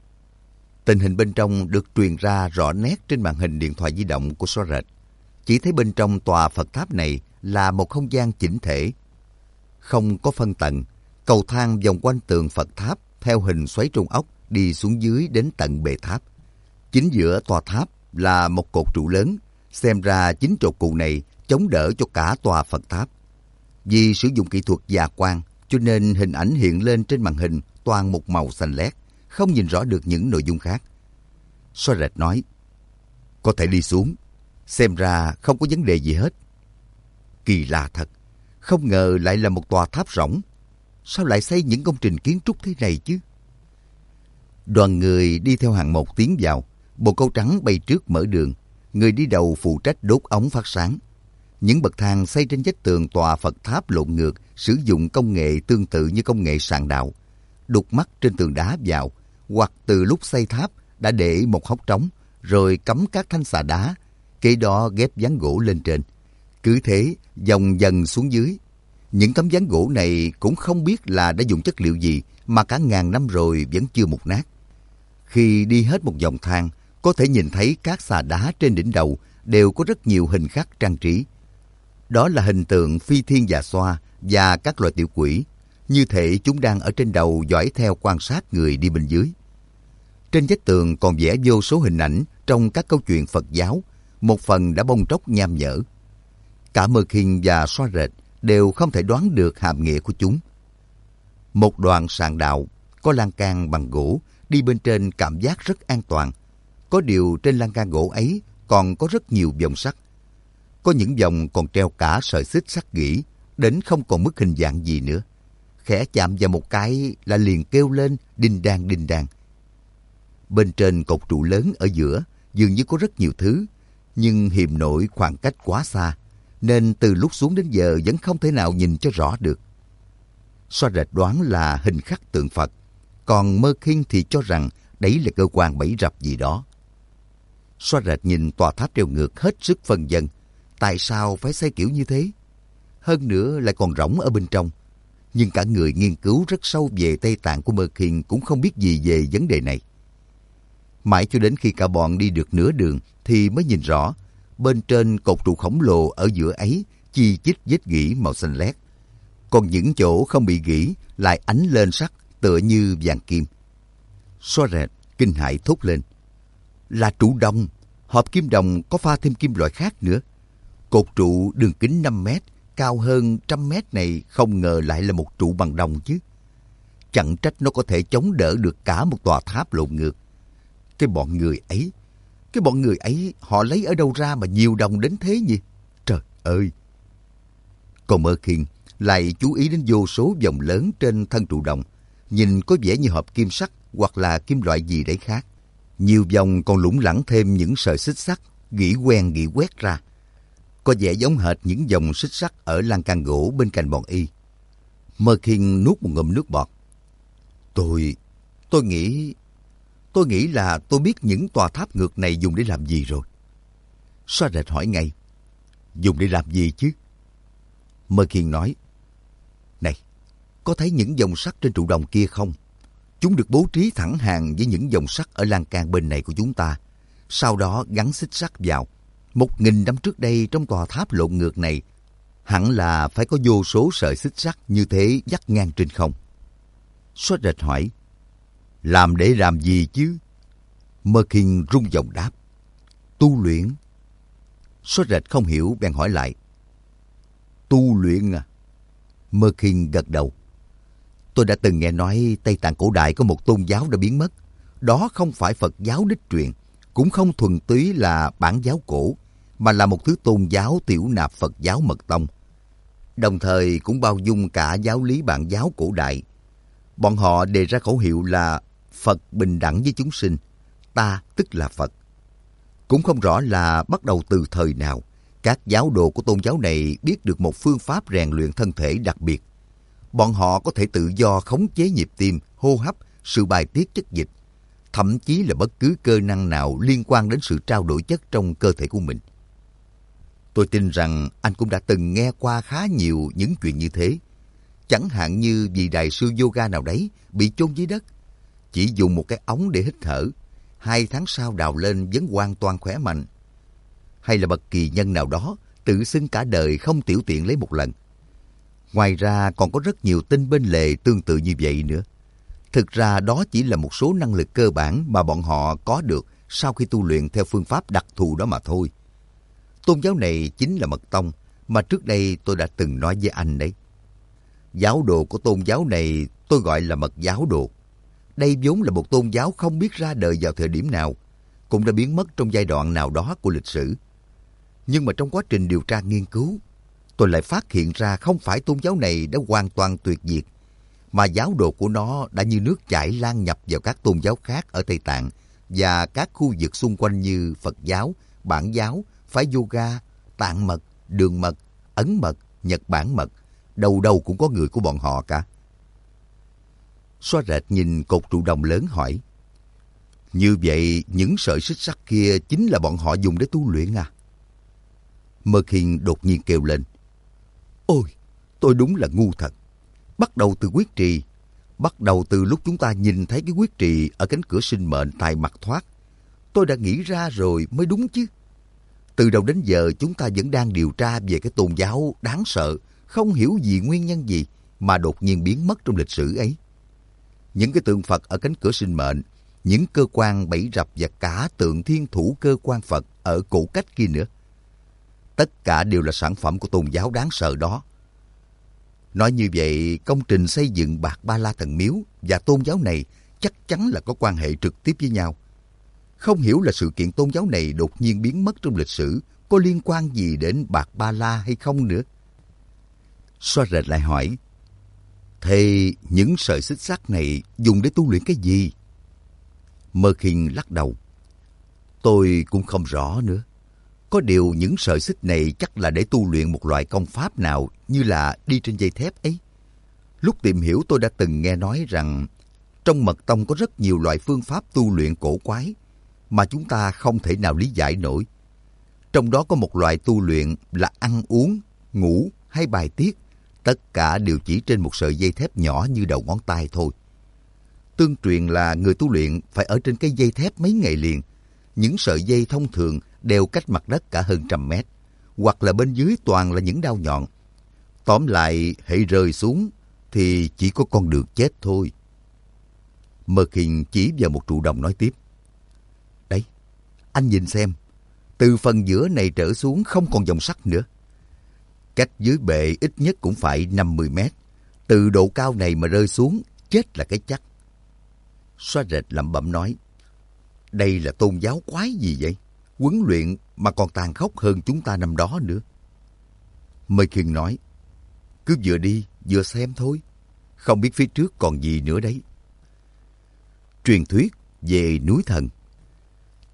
Tình hình bên trong được truyền ra rõ nét trên màn hình điện thoại di động của Xóa rệt. Chỉ thấy bên trong tòa Phật tháp này là một không gian chỉnh thể. Không có phân tầng, cầu thang vòng quanh tường Phật tháp theo hình xoáy trung ốc đi xuống dưới đến tận bệ tháp. Chính giữa tòa tháp là một cột trụ lớn, xem ra chính trụ cụ này chống đỡ cho cả tòa Phật tháp. Vì sử dụng kỹ thuật già quang, cho nên hình ảnh hiện lên trên màn hình toàn một màu xanh lét, không nhìn rõ được những nội dung khác. Xóa rệt nói, có thể đi xuống, xem ra không có vấn đề gì hết. Kỳ lạ thật, không ngờ lại là một tòa tháp rỗng. Sao lại xây những công trình kiến trúc thế này chứ? Đoàn người đi theo hàng một tiến vào, bồ câu trắng bay trước mở đường, người đi đầu phụ trách đốt ống phát sáng. Những bậc thang xây trên vách tường tòa Phật tháp lộn ngược sử dụng công nghệ tương tự như công nghệ sàng đạo. Đục mắt trên tường đá vào, hoặc từ lúc xây tháp đã để một hốc trống, rồi cắm các thanh xà đá, kế đó ghép ván gỗ lên trên. Cứ thế, dòng dần xuống dưới. Những tấm ván gỗ này cũng không biết là đã dùng chất liệu gì mà cả ngàn năm rồi vẫn chưa mục nát. Khi đi hết một vòng thang, có thể nhìn thấy các xà đá trên đỉnh đầu đều có rất nhiều hình khắc trang trí. Đó là hình tượng phi thiên già xoa và các loài tiểu quỷ, như thể chúng đang ở trên đầu dõi theo quan sát người đi bên dưới. Trên vách tường còn vẽ vô số hình ảnh trong các câu chuyện Phật giáo, một phần đã bong tróc nham nhở. Cả Mơ Khiên và Xóa rệt đều không thể đoán được hàm nghĩa của chúng. Một đoạn sàn đạo có lan can bằng gỗ, đi bên trên cảm giác rất an toàn. Có điều trên lan can gỗ ấy còn có rất nhiều vòng sắt. Có những vòng còn treo cả sợi xích sắt gỉ, đến không còn mất hình dạng gì nữa. Khẽ chạm vào một cái là liền kêu lên đinh đan đinh đan. Bên trên cột trụ lớn ở giữa dường như có rất nhiều thứ, nhưng hiềm nổi khoảng cách quá xa, nên từ lúc xuống đến giờ vẫn không thể nào nhìn cho rõ được. Xóa rệt đoán là hình khắc tượng Phật, còn Mơ Khiên thì cho rằng đấy là cơ quan bẫy rập gì đó. Xóa rệt nhìn tòa tháp treo ngược hết sức phân vân. Tại sao phải xây kiểu như thế? Hơn nữa lại còn rỗng ở bên trong. Nhưng cả người nghiên cứu rất sâu về Tây Tạng của Mơ Khiên cũng không biết gì về vấn đề này. Mãi cho đến khi cả bọn đi được nửa đường thì mới nhìn rõ, bên trên cột trụ khổng lồ ở giữa ấy chi chít vết gỉ màu xanh lét. Còn những chỗ không bị gỉ lại ánh lên sắc tựa như vàng kim. Xóa rệt kinh hãi thốt lên. Là trụ đồng, hộp kim đồng có pha thêm kim loại khác nữa. Cột trụ đường kính năm mét, cao hơn trăm mét này không ngờ lại là một trụ bằng đồng chứ. Chẳng trách nó có thể chống đỡ được cả một tòa tháp lộn ngược. Cái bọn người ấy, cái bọn người ấy họ lấy ở đâu ra mà nhiều đồng đến thế nhỉ? Trời ơi! Còn Mơ Khiên lại chú ý đến vô số vòng lớn trên thân trụ đồng, nhìn có vẻ như hộp kim sắt hoặc là kim loại gì đấy khác. Nhiều vòng còn lủng lẳng thêm những sợi xích sắt, gỉ quen gỉ quét ra. Có vẻ giống hệt những dòng xích sắt ở lan can gỗ bên cạnh bọn y. Merkin nuốt một ngụm nước bọt. Tôi... tôi nghĩ... Tôi nghĩ là tôi biết những tòa tháp ngược này dùng để làm gì rồi. Soaret hỏi ngay. Dùng để làm gì chứ? Merkin nói. Này, có thấy những dòng sắt trên trụ đồng kia không? Chúng được bố trí thẳng hàng với những dòng sắt ở lan can bên này của chúng ta. Sau đó gắn xích sắt vào. Một nghìn năm trước đây trong tòa tháp lộn ngược này, hẳn là phải có vô số sợi xích sắt như thế dắt ngang trên không. Soaret hỏi. Làm để làm gì chứ? Merkin rung giọng đáp. Tu luyện. Soaret không hiểu bèn hỏi lại. Tu luyện à? Merkin gật đầu. Tôi đã từng nghe nói Tây Tạng cổ đại có một tôn giáo đã biến mất. Đó không phải Phật giáo đích truyền, cũng không thuần túy là bản giáo cổ, mà là một thứ tôn giáo tiểu nạp Phật giáo mật tông. Đồng thời cũng bao dung cả giáo lý bản giáo cổ đại. Bọn họ đề ra khẩu hiệu là Phật bình đẳng với chúng sinh, ta tức là Phật. Cũng không rõ là bắt đầu từ thời nào, các giáo đồ của tôn giáo này biết được một phương pháp rèn luyện thân thể đặc biệt. Bọn họ có thể tự do khống chế nhịp tim, hô hấp, sự bài tiết chất dịch, thậm chí là bất cứ cơ năng nào liên quan đến sự trao đổi chất trong cơ thể của mình. Tôi tin rằng anh cũng đã từng nghe qua khá nhiều những chuyện như thế. Chẳng hạn như vị đại sư yoga nào đấy bị chôn dưới đất, chỉ dùng một cái ống để hít thở, hai tháng sau đào lên vẫn hoàn toàn khỏe mạnh. Hay là bậc kỳ nhân nào đó tự xưng cả đời không tiểu tiện lấy một lần. Ngoài ra còn có rất nhiều tin bên lề tương tự như vậy nữa. Thực ra đó chỉ là một số năng lực cơ bản mà bọn họ có được sau khi tu luyện theo phương pháp đặc thù đó mà thôi. Tôn giáo này chính là mật tông mà trước đây tôi đã từng nói với anh đấy. Giáo đồ của tôn giáo này tôi gọi là mật giáo đồ. Đây vốn là một tôn giáo không biết ra đời vào thời điểm nào, cũng đã biến mất trong giai đoạn nào đó của lịch sử. Nhưng mà trong quá trình điều tra nghiên cứu, tôi lại phát hiện ra không phải tôn giáo này đã hoàn toàn tuyệt diệt, mà giáo đồ của nó đã như nước chảy lan nhập vào các tôn giáo khác ở Tây Tạng và các khu vực xung quanh như Phật giáo, Bản giáo, phái yoga, Tạng mật, Đường mật, Ấn mật, Nhật Bản mật. Đầu đầu cũng có người của bọn họ cả. Soaret nhìn cột trụ đồng lớn hỏi. Như vậy những sợi xích sắt kia chính là bọn họ dùng để tu luyện à? Merkin đột nhiên kêu lên. Ôi, tôi đúng là ngu thật. Bắt đầu từ quyết trì. Bắt đầu từ lúc chúng ta nhìn thấy cái quyết trì ở cánh cửa sinh mệnh tại mặt thoát. Tôi đã nghĩ ra rồi mới đúng chứ. Từ đầu đến giờ chúng ta vẫn đang điều tra về cái tôn giáo đáng sợ, không hiểu gì nguyên nhân gì mà đột nhiên biến mất trong lịch sử ấy. Những cái tượng Phật ở cánh cửa sinh mệnh, những cơ quan bẫy rập và cả tượng thiên thủ cơ quan Phật ở cổ cách kia nữa. Tất cả đều là sản phẩm của tôn giáo đáng sợ đó. Nói như vậy, công trình xây dựng Bạt Ba La Thần Miếu và tôn giáo này chắc chắn là có quan hệ trực tiếp với nhau. Không hiểu là sự kiện tôn giáo này đột nhiên biến mất trong lịch sử có liên quan gì đến Bạt Ba La hay không nữa. Soaret lại hỏi. Thế những sợi xích sắt này dùng để tu luyện cái gì? Merkin lắc đầu. Tôi cũng không rõ nữa. Có điều những sợi xích này chắc là để tu luyện một loại công pháp nào như là đi trên dây thép ấy. Lúc tìm hiểu tôi đã từng nghe nói rằng trong mật tông có rất nhiều loại phương pháp tu luyện cổ quái mà chúng ta không thể nào lý giải nổi. Trong đó có một loại tu luyện là ăn uống, ngủ hay bài tiết. Tất cả đều chỉ trên một sợi dây thép nhỏ như đầu ngón tay thôi. Tương truyền là người tu luyện phải ở trên cái dây thép mấy ngày liền. Những sợi dây thông thường đều cách mặt đất cả hơn trăm mét, hoặc là bên dưới toàn là những đao nhọn. Tóm lại, hễ rơi xuống thì chỉ có con đường chết thôi. Merkin chỉ vào một trụ đồng nói tiếp. Đấy, anh nhìn xem, từ phần giữa này trở xuống không còn dòng sắt nữa. Cách dưới bệ ít nhất cũng phải năm mươi mét. Từ độ cao này mà rơi xuống, chết là cái chắc. Soaret lẩm bẩm nói. Đây là tôn giáo quái gì vậy? Huấn luyện mà còn tàn khốc hơn chúng ta năm đó nữa. Merkin nói. Cứ vừa đi, vừa xem thôi. Không biết phía trước còn gì nữa đấy. Truyền thuyết về núi thần.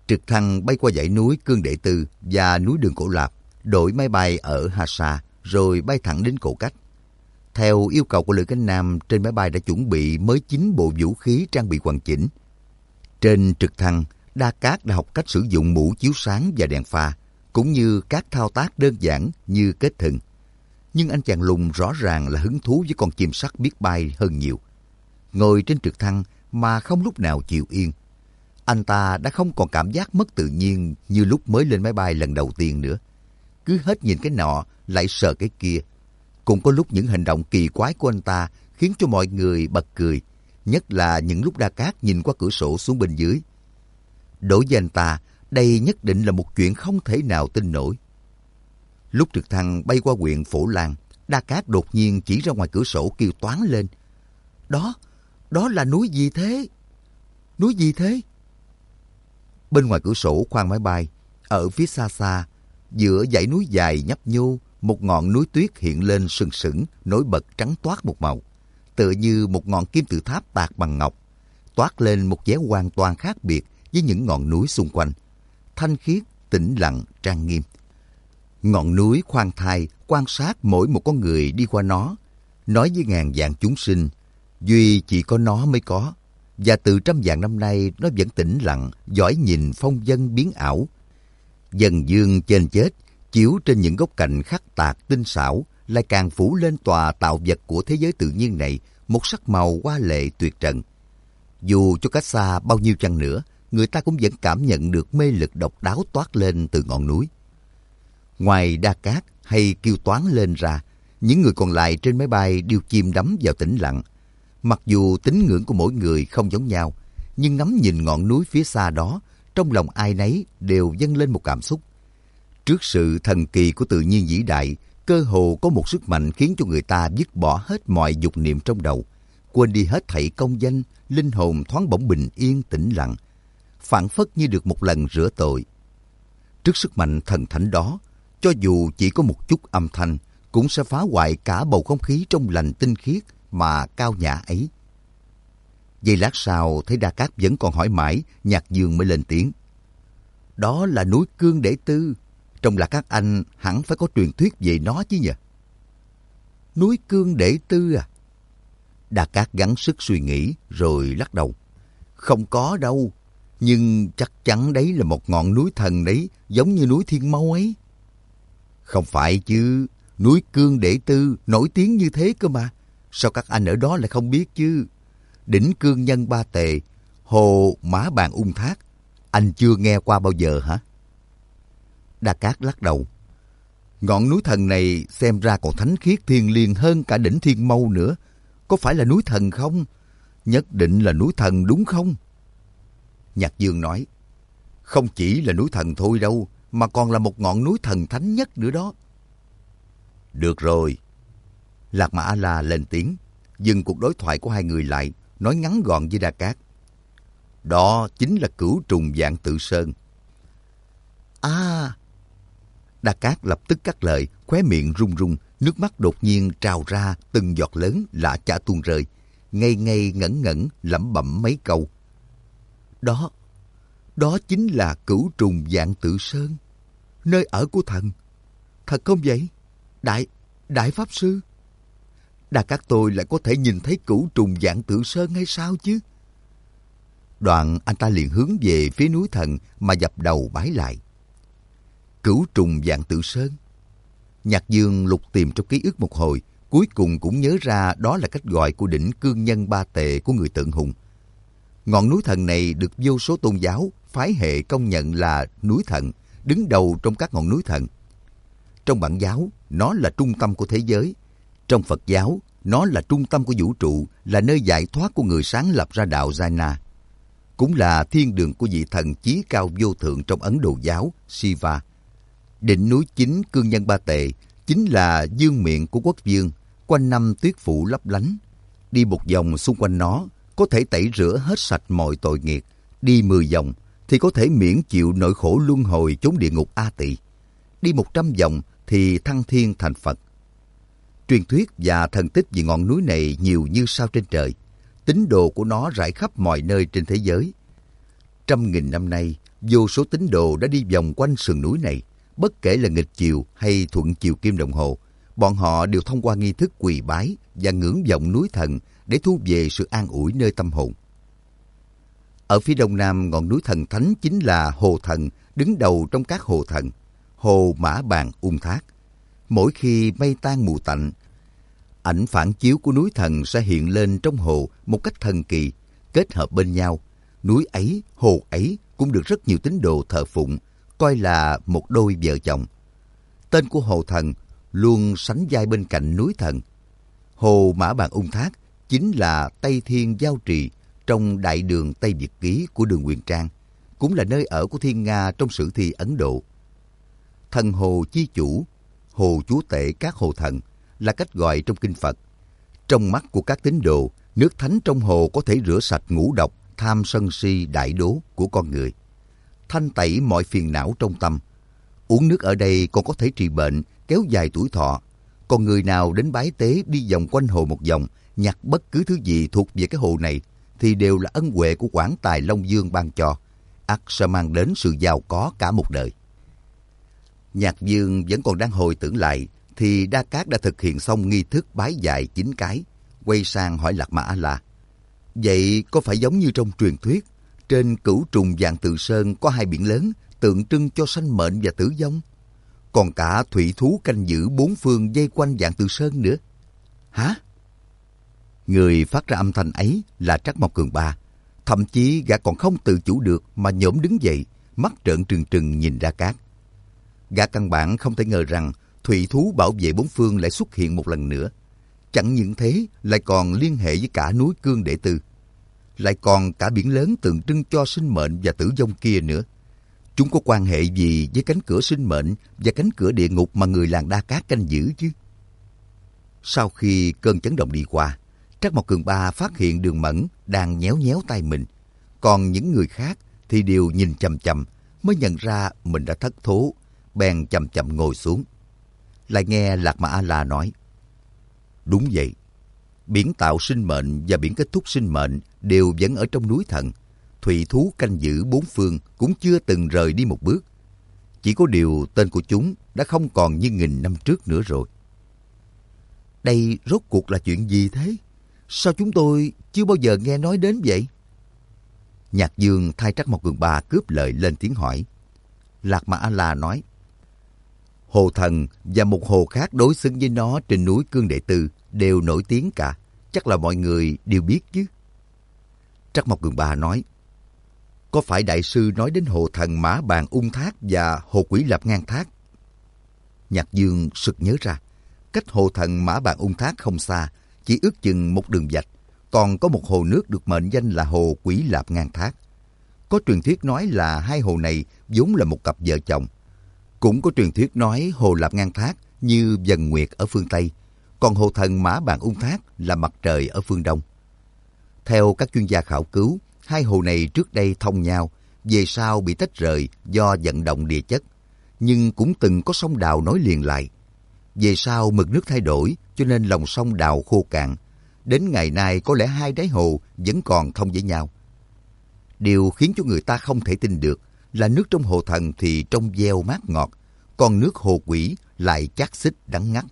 Trực thăng bay qua dãy núi Cương Đệ Tư và núi Đường Cổ Lạp, đổi máy bay ở Hasa, rồi bay thẳng đến Cổ Cách. Theo yêu cầu của Lữ Cánh Nam, trên máy bay đã chuẩn bị mới chín bộ vũ khí trang bị hoàn chỉnh. Trên trực thăng, Đa Cát đã học cách sử dụng mũ chiếu sáng và đèn pha, cũng như các thao tác đơn giản như kết thừng. Nhưng anh chàng lùn rõ ràng là hứng thú với con chim sắt biết bay hơn nhiều. Ngồi trên trực thăng mà không lúc nào chịu yên. Anh ta đã không còn cảm giác mất tự nhiên như lúc mới lên máy bay lần đầu tiên nữa. Cứ hết nhìn cái nọ, lại sờ cái kia. Cũng có lúc những hành động kỳ quái của anh ta khiến cho mọi người bật cười, nhất là những lúc Đa Cát nhìn qua cửa sổ xuống bên dưới. Đối với anh ta, đây nhất định là một chuyện không thể nào tin nổi. Lúc trực thăng bay qua huyện Phổ Lan, Đa Cát đột nhiên chỉ ra ngoài cửa sổ kêu toáng lên. Đó, đó là núi gì thế? Núi gì thế? Bên ngoài cửa sổ khoang máy bay, ở phía xa xa, giữa dãy núi dài nhấp nhô, một ngọn núi tuyết hiện lên sừng sững, nổi bật trắng toát một màu, tựa như một ngọn kim tự tháp tạc bằng ngọc, toát lên một vẻ hoàn toàn khác biệt với những ngọn núi xung quanh, thanh khiết, tĩnh lặng, trang nghiêm. Ngọn núi khoan thai quan sát mỗi một con người đi qua nó, nói với ngàn vạn chúng sinh, duy chỉ có nó mới có, và từ trăm vạn năm nay nó vẫn tĩnh lặng, dõi nhìn phong vân biến ảo. Dần dương trên chết, chiếu trên những góc cạnh khắc tạc tinh xảo, lại càng phủ lên tòa tạo vật của thế giới tự nhiên này một sắc màu hoa lệ tuyệt trần. Dù cho cách xa bao nhiêu chăng nữa, người ta cũng vẫn cảm nhận được mê lực độc đáo toát lên từ ngọn núi. Ngoài Đa Cát hay kêu toáng lên ra, những người còn lại trên máy bay đều chìm đắm vào tĩnh lặng. Mặc dù tín ngưỡng của mỗi người không giống nhau, nhưng ngắm nhìn ngọn núi phía xa đó, trong lòng ai nấy đều dâng lên một cảm xúc. Trước sự thần kỳ của tự nhiên vĩ đại, cơ hồ có một sức mạnh khiến cho người ta dứt bỏ hết mọi dục niệm trong đầu, quên đi hết thảy công danh, linh hồn thoáng bỗng bình yên tĩnh lặng, phảng phất như được một lần rửa tội. Trước sức mạnh thần thánh đó, cho dù chỉ có một chút âm thanh, cũng sẽ phá hoại cả bầu không khí trong lành tinh khiết mà cao nhã ấy. Giây lát sau, thấy Đa Cát vẫn còn hỏi mãi, Nhạc Dương mới lên tiếng. Đó là núi Cương Đệ Tư. Trong là các anh hẳn phải có truyền thuyết về nó chứ nhỉ? Núi Cương Đệ Tư à? Đa Cát gắng sức suy nghĩ rồi lắc đầu. Không có đâu, nhưng chắc chắn đấy là một ngọn núi thần đấy, giống như núi Thiên Mâu ấy. Không phải chứ, núi Cương Đệ Tư nổi tiếng như thế cơ mà. Sao các anh ở đó lại không biết chứ? Đỉnh Cương Nhân Ba Tề, hồ Mã Bàn Ung Thác, anh chưa nghe qua bao giờ hả? Đa Cát lắc đầu. Ngọn núi thần này xem ra còn thánh khiết thiêng liêng hơn cả đỉnh Thiên Mâu nữa. Có phải là núi thần không? Nhất định là núi thần đúng không? Nhạc Dương nói. Không chỉ là núi thần thôi đâu, mà còn là một ngọn núi thần thánh nhất nữa đó. Được rồi. Lạc Mà A-la lên tiếng, dừng cuộc đối thoại của hai người lại, nói ngắn gọn với Đa Cát. Đó chính là Cửu Trùng Vạn Tự Sơn. À! Đa Cát lập tức cắt lời, khóe miệng run run, nước mắt đột nhiên trào ra từng giọt lớn lạ chả tuôn rơi, ngây ngây ngẩn ngẩn lẩm bẩm mấy câu. Đó, đó chính là Cửu Trùng Vạn Tự Sơn, nơi ở của thần. Thật không vậy? Đại, Đại Pháp Sư? Đa Cát tôi lại có thể nhìn thấy Cửu Trùng Vạn Tự Sơn hay sao chứ? Đoạn anh ta liền hướng về phía núi thần mà dập đầu bái lại. Cửu Trùng Vạn Tự Sơn. Nhạc Dương lục tìm trong ký ức một hồi, cuối cùng cũng nhớ ra đó là cách gọi của đỉnh Cương Nhân Ba Tề của người Tượng Hùng. Ngọn núi thần này được vô số tôn giáo, phái hệ công nhận là núi thần, đứng đầu trong các ngọn núi thần. Trong Bản giáo, nó là trung tâm của thế giới. Trong Phật giáo, nó là trung tâm của vũ trụ, là nơi giải thoát của người sáng lập ra đạo Jaina. Cũng là thiên đường của vị thần chí cao vô thượng trong Ấn Độ giáo, Shiva. Đỉnh núi chính Cương Nhân Ba Tề chính là dương miện của quốc vương, quanh năm tuyết phủ lấp lánh. Đi một vòng xung quanh nó, có thể tẩy rửa hết sạch mọi tội nghiệp. Đi mười vòng thì có thể miễn chịu nỗi khổ luân hồi chốn địa ngục A Tỳ. Đi một trăm vòng thì thăng thiên thành Phật. Truyền thuyết và thần tích về ngọn núi này nhiều như sao trên trời. Tín đồ của nó rải khắp mọi nơi trên thế giới. Trăm nghìn năm nay, vô số tín đồ đã đi vòng quanh sườn núi này. Bất kể là nghịch chiều hay thuận chiều kim đồng hồ, bọn họ đều thông qua nghi thức quỳ bái và ngưỡng vọng núi thần để thu về sự an ủi nơi tâm hồn. Ở phía đông nam ngọn núi thần thánh chính là Hồ Thần, đứng đầu trong các hồ thần, Hồ Mã Bàn Ung Thác. Mỗi khi mây tan mù tạnh, ảnh phản chiếu của núi thần sẽ hiện lên trong hồ một cách thần kỳ, kết hợp bên nhau. Núi ấy, hồ ấy cũng được rất nhiều tín đồ thờ phụng, coi là một đôi vợ chồng. Tên của Hồ Thần luôn sánh vai bên cạnh núi thần. Hồ Mã Bàn Ung Thác chính là Tây Thiên Giao Trì trong Đại Đường Tây Việt Ký của Đường Huyền Trang, cũng là nơi ở của Thiên Nga trong sử thi Ấn Độ. Thần hồ chi chủ, hồ chúa tể các hồ thần là cách gọi trong kinh Phật. Trong mắt của các tín đồ, nước thánh trong hồ có thể rửa sạch ngũ độc, tham sân si đại đố của con người, thanh tẩy mọi phiền não trong tâm. Uống nước ở đây còn có thể trị bệnh, kéo dài tuổi thọ. Còn người nào đến bái tế đi vòng quanh hồ một vòng, nhặt bất cứ thứ gì thuộc về cái hồ này, thì đều là ân huệ của Quảng Tài Long Dương ban cho, ắt sẽ mang đến sự giàu có cả một đời. Nhạc Dương vẫn còn đang hồi tưởng lại, thì Đa Cát đã thực hiện xong nghi thức bái dạy chín cái, quay sang hỏi Lạc Ma A-la. Vậy có phải giống như trong truyền thuyết, trên Cửu Trùng Vạn Từ Sơn có hai biển lớn tượng trưng cho sanh mệnh và tử vong, còn cả thủy thú canh giữ bốn phương dây quanh Vạn Từ Sơn nữa? Hả? Người phát ra âm thanh ấy là Trắc Mộc Cường Ba. Thậm chí gã còn không tự chủ được mà nhổm đứng dậy, mắt trợn trừng trừng nhìn Đa Cát. Gã căn bản không thể ngờ rằng thủy thú bảo vệ bốn phương lại xuất hiện một lần nữa. Chẳng những thế, lại còn liên hệ với cả núi Cương Đệ Tư, lại còn cả biển lớn tượng trưng cho sinh mệnh và tử vong kia nữa. Chúng có quan hệ gì với cánh cửa sinh mệnh và cánh cửa địa ngục mà người làng Đa Cát canh giữ chứ? Sau khi cơn chấn động đi qua, Trắc Mộc Cường Ba phát hiện Đường Mẫn đang nhéo nhéo tay mình, còn những người khác thì đều nhìn chằm chằm, mới nhận ra mình đã thất thố, bèn chậm chậm ngồi xuống. Lại nghe Lạc Ma A-la nói: Đúng vậy, biển tạo sinh mệnh và biển kết thúc sinh mệnh đều vẫn ở trong núi thần. Thủy thú canh giữ bốn phương cũng chưa từng rời đi một bước. Chỉ có điều tên của chúng đã không còn như nghìn năm trước nữa rồi. Đây rốt cuộc là chuyện gì thế? Sao chúng tôi chưa bao giờ nghe nói đến vậy? Nhạc Dương thay Trắc Mộc Cường Ba cướp lời lên tiếng hỏi. Lạc Ma A-la nói: Hồ Thần và một hồ khác đối xứng với nó trên núi Cương Đệ Tư đều nổi tiếng cả, chắc là mọi người đều biết chứ. Trắc Mộc Cường Ba nói: Có phải đại sư nói đến Hồ Thần Mã Bàn Ung Thác và Hồ Quỷ Lạp Ngang Thác? Nhạc Dương sực nhớ ra, cách Hồ Thần Mã Bàn Ung Thác không xa, chỉ ước chừng một đường vạch, còn có một hồ nước được mệnh danh là Hồ Quỷ Lạp Ngang Thác. Có truyền thuyết nói là hai hồ này vốn là một cặp vợ chồng. Cũng có truyền thuyết nói Hồ Lạp Ngang Thác như Dần Nguyệt ở phương Tây, còn Hồ Thần Mã Bàn Ung Thác là mặt trời ở phương Đông. Theo các chuyên gia khảo cứu, hai hồ này trước đây thông nhau, về sau bị tách rời do vận động địa chất, nhưng cũng từng có sông đào nối liền lại. Về sau mực nước thay đổi, cho nên lòng sông đào khô cạn. Đến ngày nay có lẽ hai đáy hồ vẫn còn thông với nhau. Điều khiến cho người ta không thể tin được là nước trong Hồ Thần thì trong veo mát ngọt, còn nước Hồ Quỷ lại chát xích đắng ngắt.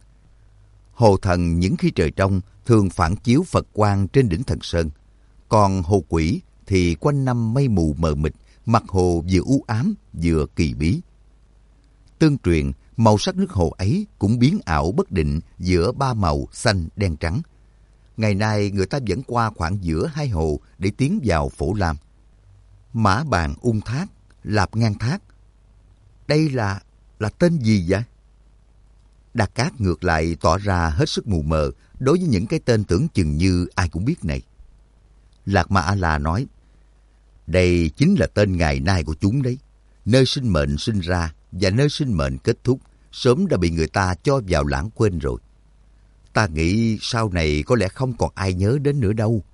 Hồ Thần những khi trời trong thường phản chiếu Phật quang trên đỉnh Thần Sơn, còn Hồ Quỷ thì quanh năm mây mù mờ mịt, mặt hồ vừa u ám vừa kỳ bí. Tương truyền, màu sắc nước hồ ấy cũng biến ảo bất định giữa ba màu xanh đen trắng. Ngày nay người ta vẫn qua khoảng giữa hai hồ để tiến vào Phổ Lam. Mã Bàn Ung Thác, Lạp Ngang Thác, đây là là tên gì vậy? Đa Cát ngược lại tỏ ra hết sức mù mờ đối với những cái tên tưởng chừng như ai cũng biết này. Lạc Ma A-la nói: Đây chính là tên ngày nay của chúng đấy. Nơi sinh mệnh sinh ra và nơi sinh mệnh kết thúc sớm đã bị người ta cho vào lãng quên rồi. Ta nghĩ sau này có lẽ không còn ai nhớ đến nữa đâu.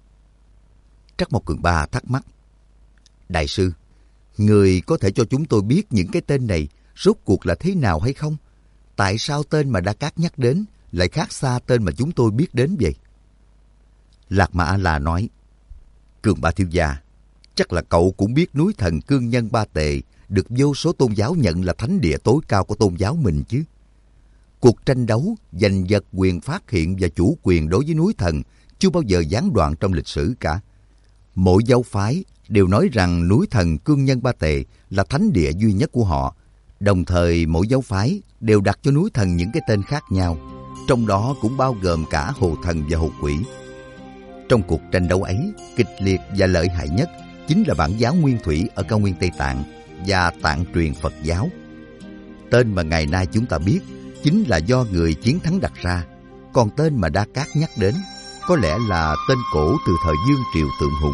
Trắc Mộc Cường Ba thắc mắc: Đại sư, người có thể cho chúng tôi biết những cái tên này rốt cuộc là thế nào hay không? Tại sao tên mà Đa Cát nhắc đến lại khác xa tên mà chúng tôi biết đến vậy? Lạc Ma A-la nói: Cường Ba thiếu gia, Chắc là cậu cũng biết núi Thần Cương Nhân Ba Tề được vô số tôn giáo nhận là thánh địa tối cao của tôn giáo mình chứ. Cuộc tranh đấu giành giật quyền phát hiện và chủ quyền đối với núi Thần chưa bao giờ gián đoạn trong lịch sử cả. Mỗi giáo phái đều nói rằng núi Thần Cương Nhân Ba Tề là thánh địa duy nhất của họ. Đồng thời mỗi giáo phái đều đặt cho núi Thần những cái tên khác nhau, trong đó cũng bao gồm cả Hồ Thần và Hồ Quỷ. Trong cuộc tranh đấu ấy, kịch liệt và lợi hại nhất chính là bản giáo Nguyên Thủy ở cao nguyên Tây Tạng và Tạng truyền Phật giáo. Tên mà ngày nay chúng ta biết chính là do người chiến thắng đặt ra, còn tên mà Đa Cát nhắc đến có lẽ là tên cổ từ thời Dương Triều Tượng Hùng.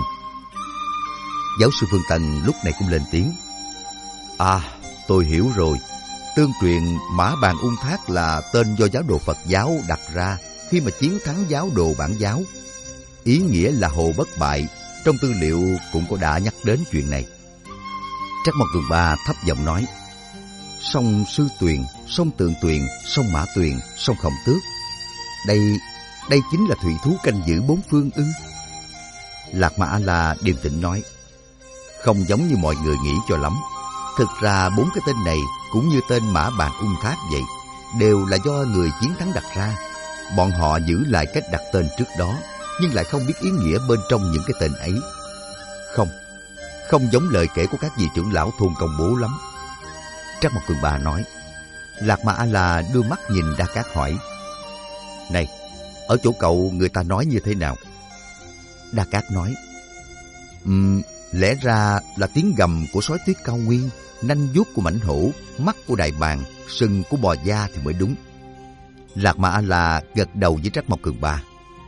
Giáo sư Phương Tân lúc này cũng lên tiếng. À, tôi hiểu rồi. Tương truyền Mã Bàn Ung Thác là tên do giáo đồ Phật giáo đặt ra khi mà chiến thắng giáo đồ Bản giáo. Ý nghĩa là hồ bất bại, trong tư liệu cũng có đã nhắc đến chuyện này. Trắc Mộc Cường Ba thấp giọng nói. Sông Sư Tuyền, sông Tượng Tuyền, sông Mã Tuyền, sông Khổng Tước. Đây, đây chính là thủy thú canh giữ bốn phương ư? Lạc Ma A-la điềm tĩnh nói. Không giống như mọi người nghĩ cho lắm. Thực ra bốn cái tên này cũng như tên Mã Bàn Ung Thác vậy, đều là do người chiến thắng đặt ra. Bọn họ giữ lại cách đặt tên trước đó, nhưng lại không biết ý nghĩa bên trong những cái tên ấy. Không, không giống lời kể của các vị trưởng lão thôn công bố lắm. Trắc Mộc Cường Ba nói. Lạc Ma A-la đưa mắt nhìn Đa Cát hỏi. Này, ở chỗ cậu người ta nói như thế nào? Đa Cát nói. Um, lẽ ra là tiếng gầm của sói tuyết cao nguyên, nanh vuốt của mãnh hổ, mắt của đại bàng, sừng của bò da thì mới đúng. Lạc Ma A-la gật đầu với Trắc Mộc Cường Ba.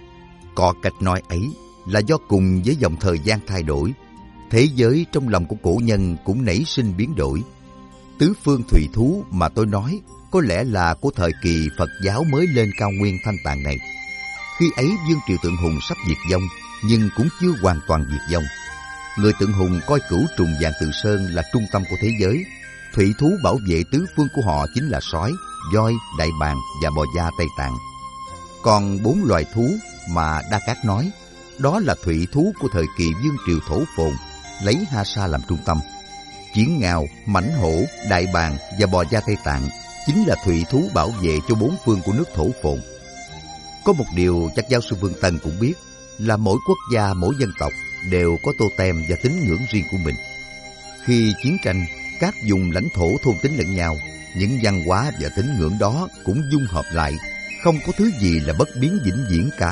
Có cách nói ấy là do cùng với dòng thời gian thay đổi, thế giới trong lòng của cổ nhân cũng nảy sinh biến đổi. Tứ phương thủy thú mà tôi nói có lẽ là của thời kỳ Phật giáo mới lên cao nguyên Thanh Tạng này. Khi ấy Dương Triều Tượng Hùng sắp diệt vong, nhưng cũng chưa hoàn toàn diệt vong. Người Tượng Hùng coi cửu trùng vạn Tự Sơn là trung tâm của thế giới. Thủy thú bảo vệ tứ phương của họ chính là sói, voi, đại bàng và bò da Tây Tạng. Còn bốn loài thú mà Đa Cát nói, đó là thủy thú của thời kỳ Dương Triều Thổ Phồn, lấy Ha Sa làm trung tâm. Chiến ngao, mãnh hổ, đại bàng và bò da Tây Tạng chính là thủy thú bảo vệ cho bốn phương của nước Thổ Phồn. Có một điều chắc giáo sư Phương Tân cũng biết là mỗi quốc gia, mỗi dân tộc đều có totem và tín ngưỡng riêng của mình. Khi chiến tranh, các vùng lãnh thổ thôn tính lẫn nhau, những văn hóa và tín ngưỡng đó cũng dung hợp lại, không có thứ gì là bất biến vĩnh viễn cả.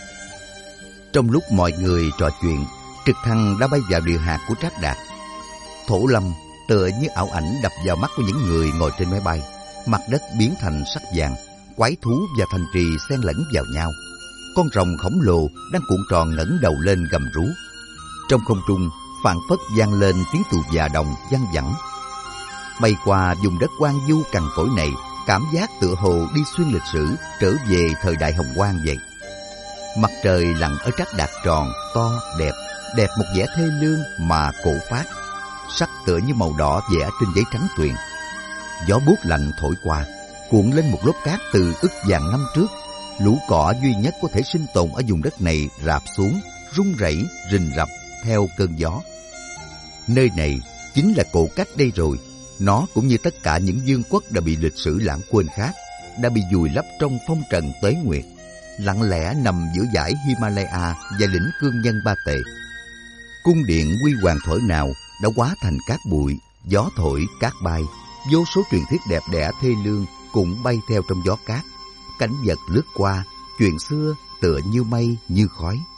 Trong lúc mọi người trò chuyện, trực thăng đã bay vào địa hạt của Trác Đạt. Thổ lâm tựa như ảo ảnh đập vào mắt của những người ngồi trên máy bay. Mặt đất biến thành sắc vàng, quái thú và thành trì xen lẫn vào nhau. Con rồng khổng lồ đang cuộn tròn ngẩng đầu lên gầm rú. Trong không trung phảng phất vang lên tiếng tù già đồng văng vẳng. Bay qua vùng đất hoang vu cằn cỗi này, cảm giác tựa hồ đi xuyên lịch sử, trở về thời đại Hồng Hoang vậy. Mặt trời lặn ở Trác Đạt tròn, to, đẹp, đẹp một vẻ thê lương mà cổ phát, sắc tựa như màu đỏ vẽ trên giấy trắng tuyền. Gió buốt lạnh thổi qua, cuộn lên một lớp cát từ ức vạn năm trước. Lũ cỏ duy nhất có thể sinh tồn ở vùng đất này rạp xuống, rung rẩy, rình rập theo cơn gió. Nơi này chính là cổ cách đây rồi. Nó cũng như tất cả những vương quốc đã bị lịch sử lãng quên khác, đã bị vùi lấp trong phong trần tuế nguyệt, lặng lẽ nằm giữa dãy Himalaya và lĩnh Cương Nhân Ba Tề. Cung điện huy hoàng thuở nào đã hóa thành cát bụi, gió thổi, cát bay. Vô số truyền thuyết đẹp đẽ thê lương cũng bay theo trong gió cát. Cảnh vật lướt qua, chuyện xưa tựa như mây như khói.